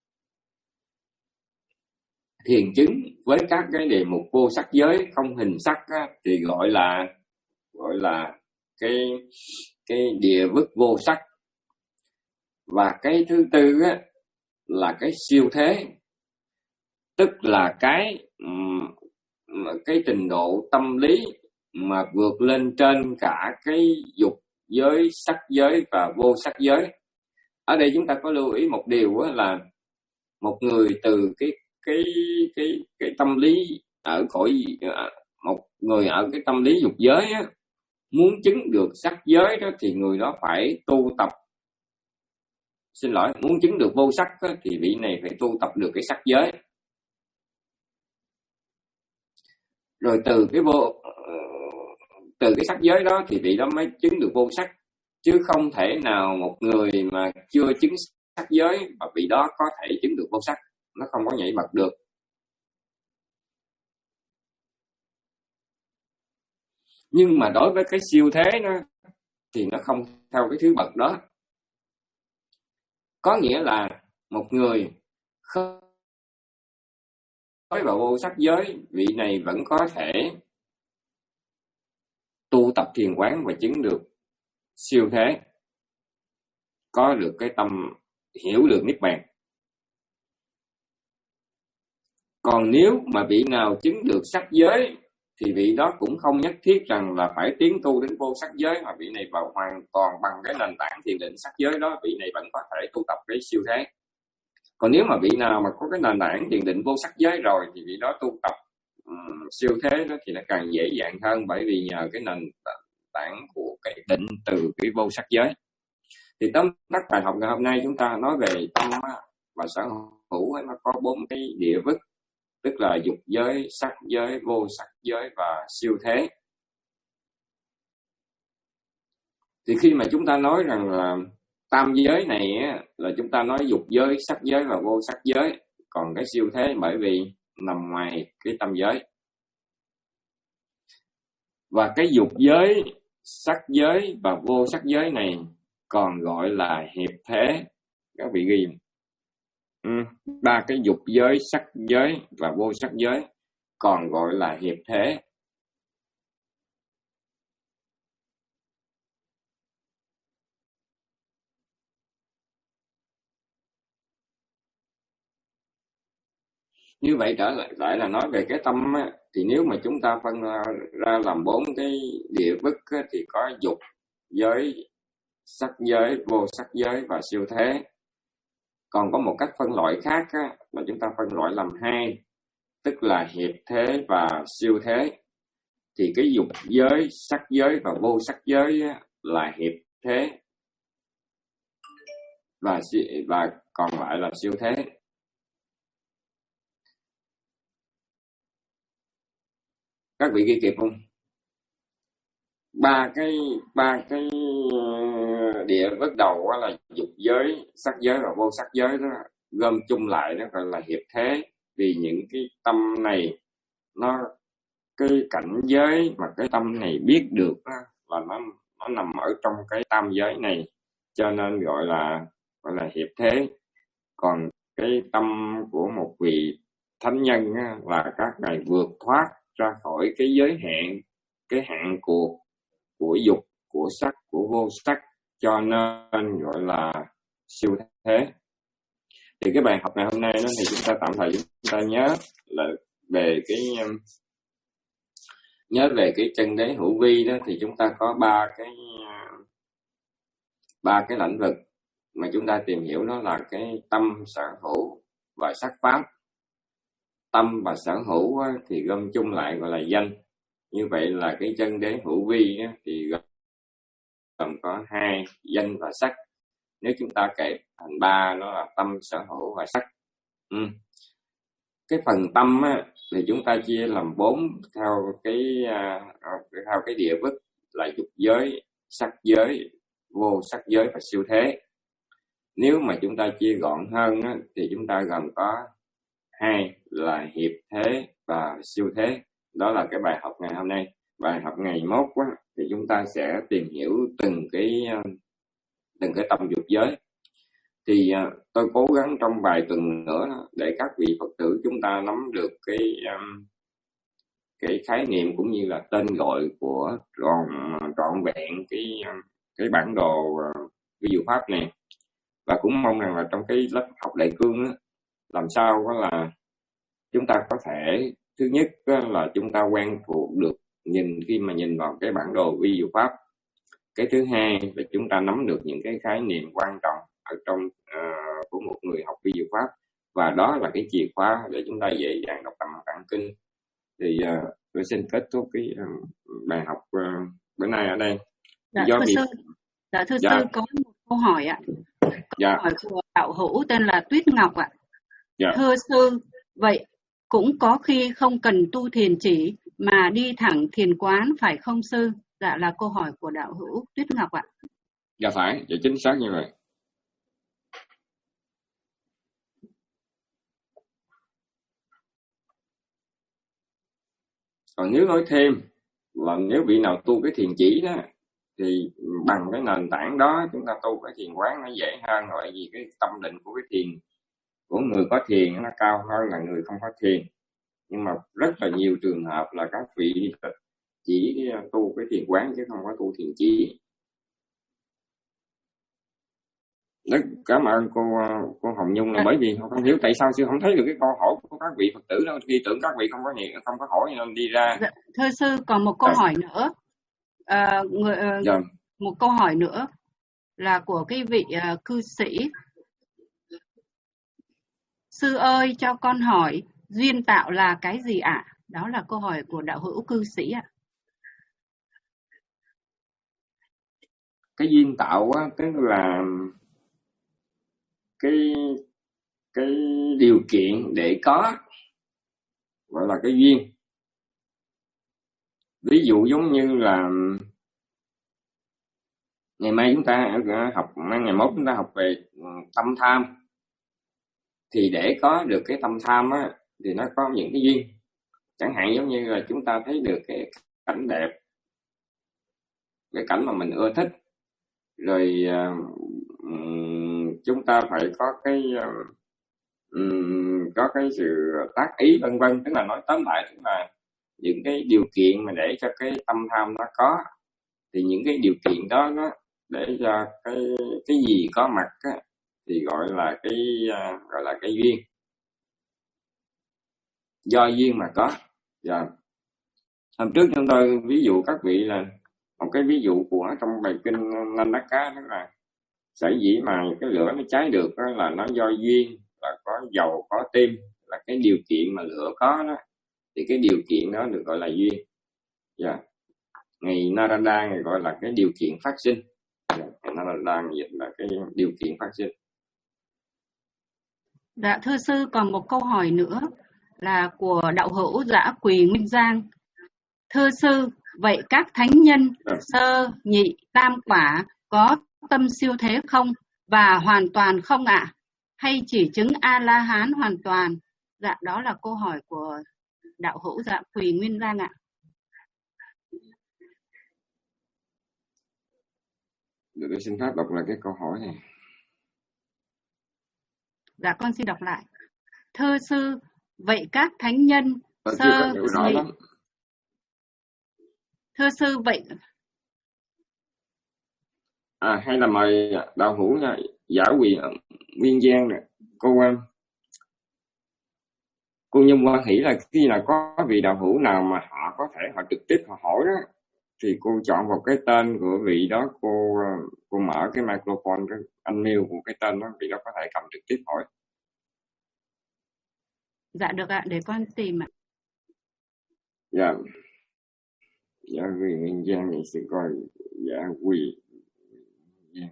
thiền chứng với các cái đề mục vô sắc giới không hình sắc á, thì gọi là gọi là cái cái địa vức vô sắc. Và cái thứ tư á, là cái siêu thế, tức là cái cái trình độ tâm lý mà vượt lên trên cả cái dục giới, sắc giới và vô sắc giới. Ở đây chúng ta có lưu ý một điều á, là một người từ cái cái cái cái tâm lý ở cõi một người ở cái tâm lý dục giới á, muốn chứng được sắc giới đó thì người đó phải tu tập xin lỗi muốn chứng được vô sắc á, thì vị này phải tu tập được cái sắc giới. Rồi từ cái vô từ cái sắc giới đó thì vị đó mới chứng được vô sắc, chứ không thể nào một người mà chưa chứng sắc giới mà vị đó có thể chứng được vô sắc, nó không có nhảy bật được. Nhưng mà đối với cái siêu thế đó thì nó không theo cái thứ bậc đó. Có nghĩa là một người khơi vào vô sắc giới, vị này vẫn có thể tu tập thiền quán và chứng được siêu thế, có được cái tâm hiểu được niết bàn. Còn nếu mà vị nào chứng được sắc giới thì vị đó cũng không nhất thiết rằng là phải tiến tu đến vô sắc giới, mà vị này vào hoàn toàn bằng cái nền tảng thiền định sắc giới đó, vị này vẫn có thể tu tập cái siêu thế. Còn nếu mà vị nào mà có cái nền tảng thiền định vô sắc giới rồi thì vị đó tu tập um, siêu thế đó thì nó càng dễ dàng hơn, bởi vì nhờ cái nền tảng của cái định từ cái vô sắc giới. Thì tóm tắt bài học ngày hôm nay chúng ta nói về tâm và sở hữu, nó có bốn cái địa vức, tức là dục giới, sắc giới, vô sắc giới và siêu thế. Thì khi mà chúng ta nói rằng là tam giới này á, là chúng ta nói dục giới, sắc giới và vô sắc giới, còn cái siêu thế bởi vì nằm ngoài cái tam giới. Và cái dục giới, sắc giới và vô sắc giới này còn gọi là hiệp thế. Các vị ghi ừ, ba cái dục giới, sắc giới và vô sắc giới còn gọi là hiệp thế. Như vậy trở lại, lại là nói về cái tâm á, thì nếu mà chúng ta phân ra làm bốn cái địa vức á, thì có dục giới, sắc giới, vô sắc giới và siêu thế. Còn có một cách phân loại khác á, là chúng ta phân loại làm hai, tức là hiệp thế và siêu thế. thì cái dục giới, sắc giới và vô sắc giới là hiệp thế, và và còn lại là siêu thế. Các vị ghi kịp không? ba cái ba cái địa bước đầu đó là dục giới, sắc giới và vô sắc giới, đó gom chung lại nó gọi là hiệp thế. Vì những cái tâm này nó, cái cảnh giới mà cái tâm này biết được đó, là nó nó nằm ở trong cái tam giới này, cho nên gọi là gọi là hiệp thế. Còn cái tâm của một vị thánh nhân á, là các ngài vượt thoát ra khỏi cái giới hạn, cái hạn cuộc của dục, của sắc, của vô sắc, cho nên gọi là siêu thế. Thì cái bài học ngày hôm nay đó thì chúng ta tạm thời chúng ta nhớ là về cái nhớ về cái chân đế hữu vi đó, thì chúng ta có ba cái ba cái lĩnh vực mà chúng ta tìm hiểu, đó là cái tâm, sở hữu và sắc pháp. Tâm và sở hữu á, thì gom chung lại gọi là danh. Như vậy là cái chân đế hữu vi á, thì gồm có hai, danh và sắc. Nếu chúng ta kể thành ba, đó là tâm, sở hữu và sắc. ừ. Cái phần tâm á, thì chúng ta chia làm bốn theo cái uh, theo cái địa vức là dục giới, sắc giới, vô sắc giới và siêu thế. Nếu mà chúng ta chia gọn hơn á, thì chúng ta gồm có hai là hiệp thế và siêu thế. Đó là cái bài học ngày hôm nay. Bài học ngày mốt á, thì chúng ta sẽ tìm hiểu từng cái từng cái tâm dục giới. Thì uh, tôi cố gắng trong vài tuần nữa để các vị Phật tử chúng ta nắm được cái um, cái khái niệm cũng như là tên gọi của trọn trọn vẹn cái cái bản đồ uh, ví dụ pháp này. Và cũng mong rằng là trong cái lớp học đại cương á, làm sao đó là chúng ta có thể, thứ nhất là chúng ta quen thuộc được nhìn khi mà nhìn vào cái bản đồ vi diệu pháp. Cái thứ hai là chúng ta nắm được những cái khái niệm quan trọng ở trong uh, của một người học vi diệu pháp, và đó là cái chìa khóa để chúng ta dễ dàng đọc tạng tạng kinh. Thì uh, tôi xin kết thúc cái uh, bài học uh, bữa nay ở đây. Dạ, Do thưa bị... sư, dạ, thưa dạ. sư có một câu hỏi ạ. Câu dạ. hỏi của đạo hữu tên là Tuyết Ngọc ạ. dạ. Thưa sư, vậy cũng có khi không cần tu thiền chỉ mà đi thẳng thiền quán phải không sư? Dạ, là câu hỏi của đạo hữu Tuyết Ngọc ạ. Dạ phải, dạ chính xác như vậy. Còn nếu nói thêm là nếu vị nào tu cái thiền chỉ đó, thì bằng cái nền tảng đó chúng ta tu cái thiền quán nó dễ hơn. Bởi vì cái tâm định của cái thiền của người có thiền nó cao hơn là người không có thiền. Nhưng mà rất là nhiều trường hợp là các vị chỉ tu cái thiền quán chứ không có tu thiền chỉ. Rất cảm ơn cô cô Hồng Nhung, là bởi vì không hiểu tại sao sư không thấy được cái câu hỏi của các vị Phật tử đâu, khi tưởng các vị không có hiểu, không có hỏi nên đi ra. Dạ, thưa sư còn một câu dạ. hỏi nữa, à, người, uh, dạ. một câu hỏi nữa là của cái vị uh, cư sĩ. Sư ơi cho con hỏi duyên tạo là cái gì ạ? À? Đó là câu hỏi của đạo hữu cư sĩ ạ. À. Cái duyên tạo á, tức là cái cái điều kiện để có, gọi là cái duyên. Ví dụ giống như là ngày mai chúng ta học, ngày mốt chúng ta học về tâm tham, thì để có được cái tâm tham á, thì nó có những cái duyên. Chẳng hạn giống như là chúng ta thấy được cái cảnh đẹp, cái cảnh mà mình ưa thích, rồi um, chúng ta phải có cái um, có cái sự tác ý vân vân. Tức là nói tóm lại, tức là những cái điều kiện mà để cho cái tâm tham nó có, thì những cái điều kiện đó nó để cho cái cái gì có mặt á, thì gọi là cái uh, gọi là cái duyên, do duyên mà có. Dạ. Hôm trước chúng tôi ví dụ các vị là một cái ví dụ của trong bài kinh Lăng Đắc Cá, đó là sở dĩ mà cái lửa nó cháy được đó là nó do duyên, là có dầu có tim, là cái điều kiện mà lửa có đó, thì cái điều kiện đó được gọi là duyên. Dạ. Ngày Narada ngày gọi là cái điều kiện phát sinh. Dạ. Ngày Narada dịch là cái điều kiện phát sinh. Dạ thưa sư, còn một câu hỏi nữa là của đạo hữu Dã Quỳ Nguyên Giang. Thưa sư, vậy các thánh nhân Dạ. sơ, nhị, tam quả có tâm siêu thế không và hoàn toàn không ạ? À? Hay chỉ chứng A-la-hán hoàn toàn? Dạ đó là câu hỏi của đạo hữu Dã Quỳ Nguyên Giang ạ. Để tôi xin phép đọc lại cái câu hỏi này. Dạ con xin đọc lại. Thưa sư, vậy các thánh nhân Tôi sơ, chưa có hiểu rõ nhị... lắm. Thưa sư, vậy... À, hay là mời đạo hữu nha, Dã Quỳ Nguyên Giang nè. Cô cô Nhung Hoa Hỷ là khi nào có vị đạo hữu nào mà họ có thể họ trực tiếp họ hỏi đó, thì cô chọn vào cái tên của vị đó, cô cô mở cái microphone, cái unmute của cái tên đó, vị đó có thể cầm trực tiếp hỏi. Dạ được ạ, để con tìm ạ. Dạ. Dã Quỳ Nguyên Giang thì sẽ coi Dã Quỳ Giang.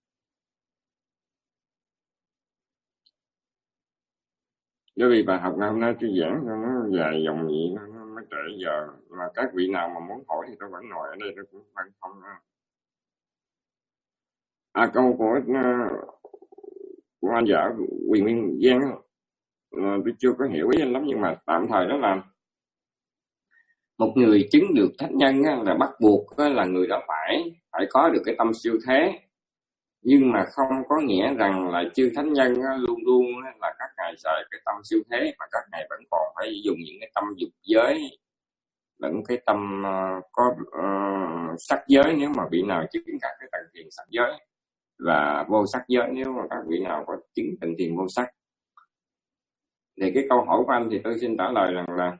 Bởi vì bài học ngày hôm nay tôi giảng cho nó dài dòng vậy nó, nó mới trễ giờ, mà các vị nào mà muốn hỏi thì tôi vẫn ngồi ở đây, tôi cũng không không. À, câu của của anh Dã Quỳ Nguyên Giang à, tôi chưa có hiểu ý anh lắm, nhưng mà tạm thời đó là một người chứng được thánh nhân á, là bắt buộc á, là người đó phải phải có được cái tâm siêu thế, nhưng mà không có nghĩa rằng là chư thánh nhân á, luôn luôn á, là các ngài xài cái tâm siêu thế, mà các ngài vẫn còn phải dùng những cái tâm dục giới lẫn cái tâm uh, có uh, sắc giới, nếu mà vị nào chứng các cái tầng thiền sắc giới, và vô sắc giới nếu mà các vị nào có chứng tầng thiền vô sắc. Thì cái câu hỏi của anh thì tôi xin trả lời rằng là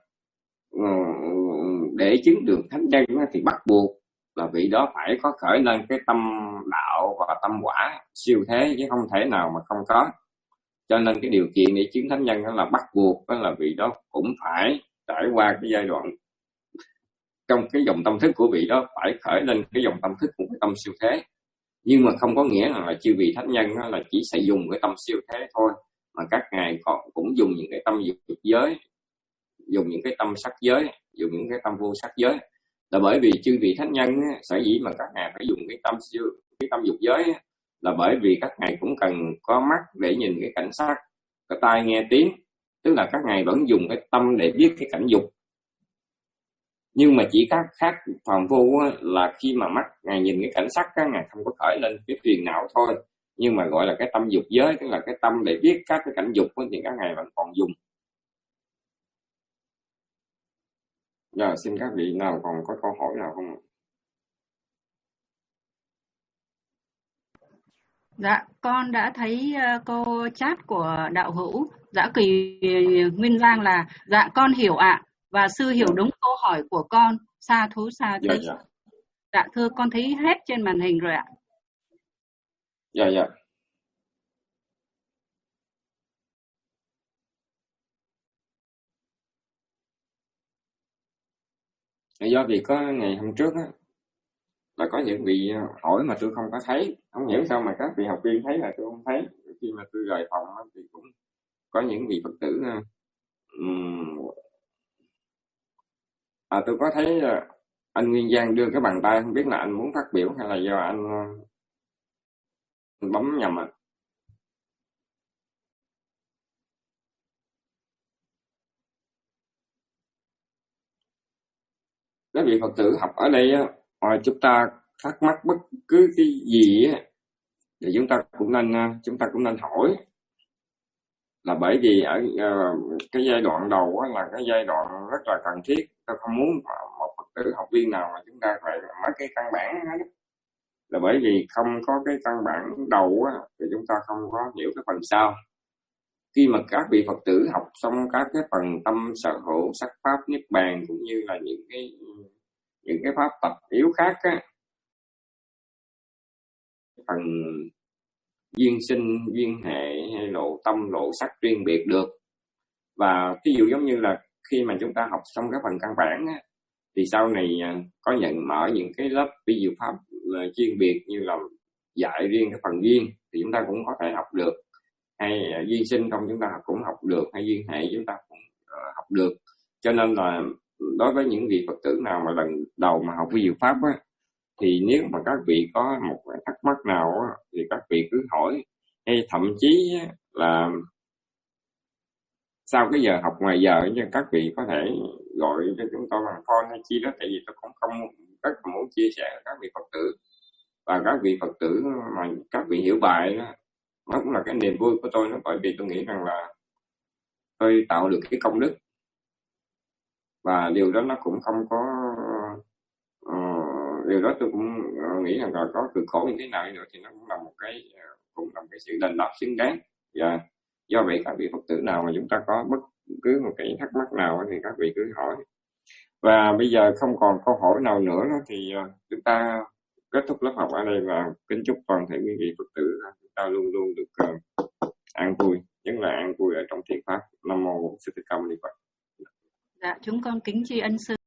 để chứng được thánh nhân thì bắt buộc là vị đó phải có khởi lên cái tâm đạo và tâm quả siêu thế, chứ không thể nào mà không có. Cho nên cái điều kiện để chứng thánh nhân đó là bắt buộc đó là vị đó cũng phải trải qua cái giai đoạn trong cái dòng tâm thức của vị đó phải khởi lên cái dòng tâm thức của cái tâm siêu thế, nhưng mà không có nghĩa là chư vị thánh nhân là chỉ sẽ dùng cái tâm siêu thế thôi, mà các ngài còn cũng dùng những cái tâm dục giới, dùng những cái tâm sắc giới, dùng những cái tâm vô sắc giới. Là bởi vì chư vị thánh nhân sở dĩ mà các ngài phải dùng cái tâm siêu cái tâm dục giới là bởi vì các ngài cũng cần có mắt để nhìn cái cảnh sắc, cái tai nghe tiếng, tức là các ngài vẫn dùng cái tâm để biết cái cảnh dục. Nhưng mà chỉ các khác phàm phu là khi mà mắt ngài nhìn cái cảnh sắc á, ngài không có khởi lên cái phiền não thôi, nhưng mà gọi là cái tâm dục giới, tức là cái tâm để biết các cái cảnh dục thì các ngài vẫn còn dùng. Dạ, xin các vị nào còn có câu hỏi nào không? Dạ, con đã thấy uh, câu chat của đạo hữu Dã Quỳ Nguyên Giang là dạ con hiểu ạ, và sư hiểu đúng câu hỏi của con. Sa thú sa Dạ, thú. dạ. Dạ thưa con thấy hết trên màn hình rồi ạ. Dạ, dạ. Do vì có ngày hôm trước á, là có những vị hỏi mà tôi không có thấy, không hiểu sao mà các vị học viên thấy là tôi không thấy. Khi mà tôi rời phòng á, thì cũng có những vị Phật tử um, à tôi có thấy anh Nguyên Giang đưa cái bàn tay, không biết là anh muốn phát biểu hay là do anh, anh bấm nhầm ạ. À. Các vị Phật tử học ở đây á, chúng ta thắc mắc bất cứ cái gì á, thì chúng ta cũng nên chúng ta cũng nên hỏi, là bởi vì ở uh, cái giai đoạn đầu á, là cái giai đoạn rất là cần thiết. Tôi không muốn một Phật tử học viên nào mà chúng ta phải mất cái căn bản đó. Là bởi vì không có cái căn bản đầu á, thì chúng ta không có hiểu cái phần sau. Khi mà các vị Phật tử học xong các cái phần tâm sở hộ sắc pháp niết bàn cũng như là những cái những cái pháp tập yếu khác á, phần duyên sinh, duyên hệ hay lộ tâm, lộ sắc riêng biệt được. Và ví dụ giống như là khi mà chúng ta học xong cái phần căn bản á, thì sau này có nhận mở những cái lớp vi diệu pháp chuyên biệt như là dạy riêng cái phần duyên thì chúng ta cũng có thể học được, hay duyên sinh không chúng ta cũng học được, hay duyên hệ chúng ta cũng uh, học được. Cho nên là đối với những vị Phật tử nào mà lần đầu mà học vi diệu pháp á, thì nếu mà các vị có một thắc mắc nào á, thì các vị cứ hỏi, hay thậm chí là sau cái giờ học ngoài giờ cho các vị có thể gọi cho chúng tôi bằng phone hay chi đó, tại vì tôi cũng không rất là muốn chia sẻ với các vị Phật tử, và các vị Phật tử mà các vị hiểu bài đó, nó cũng là cái niềm vui của tôi, nó bởi vì tôi nghĩ rằng là tôi tạo được cái công đức, và điều đó nó cũng không có uh, điều đó tôi cũng nghĩ rằng là có cực khổ như thế nào nữa thì nó cũng là một cái cũng là một cái sự đền đáp xứng đáng. Và do vậy các vị Phật tử nào mà chúng ta có bất cứ một cái thắc mắc nào thì các vị cứ hỏi. Và bây giờ không còn câu hỏi nào nữa thì chúng ta kết thúc lớp học ở đây, và kính chúc toàn thể quý vị Phật tử chúng ta luôn luôn được uh, an vui, nhất là an vui ở trong thiện pháp. Nam mô Bổn Sư Thích Ca Mâu Ni Phật. Dạ, chúng con kính tri ân sư.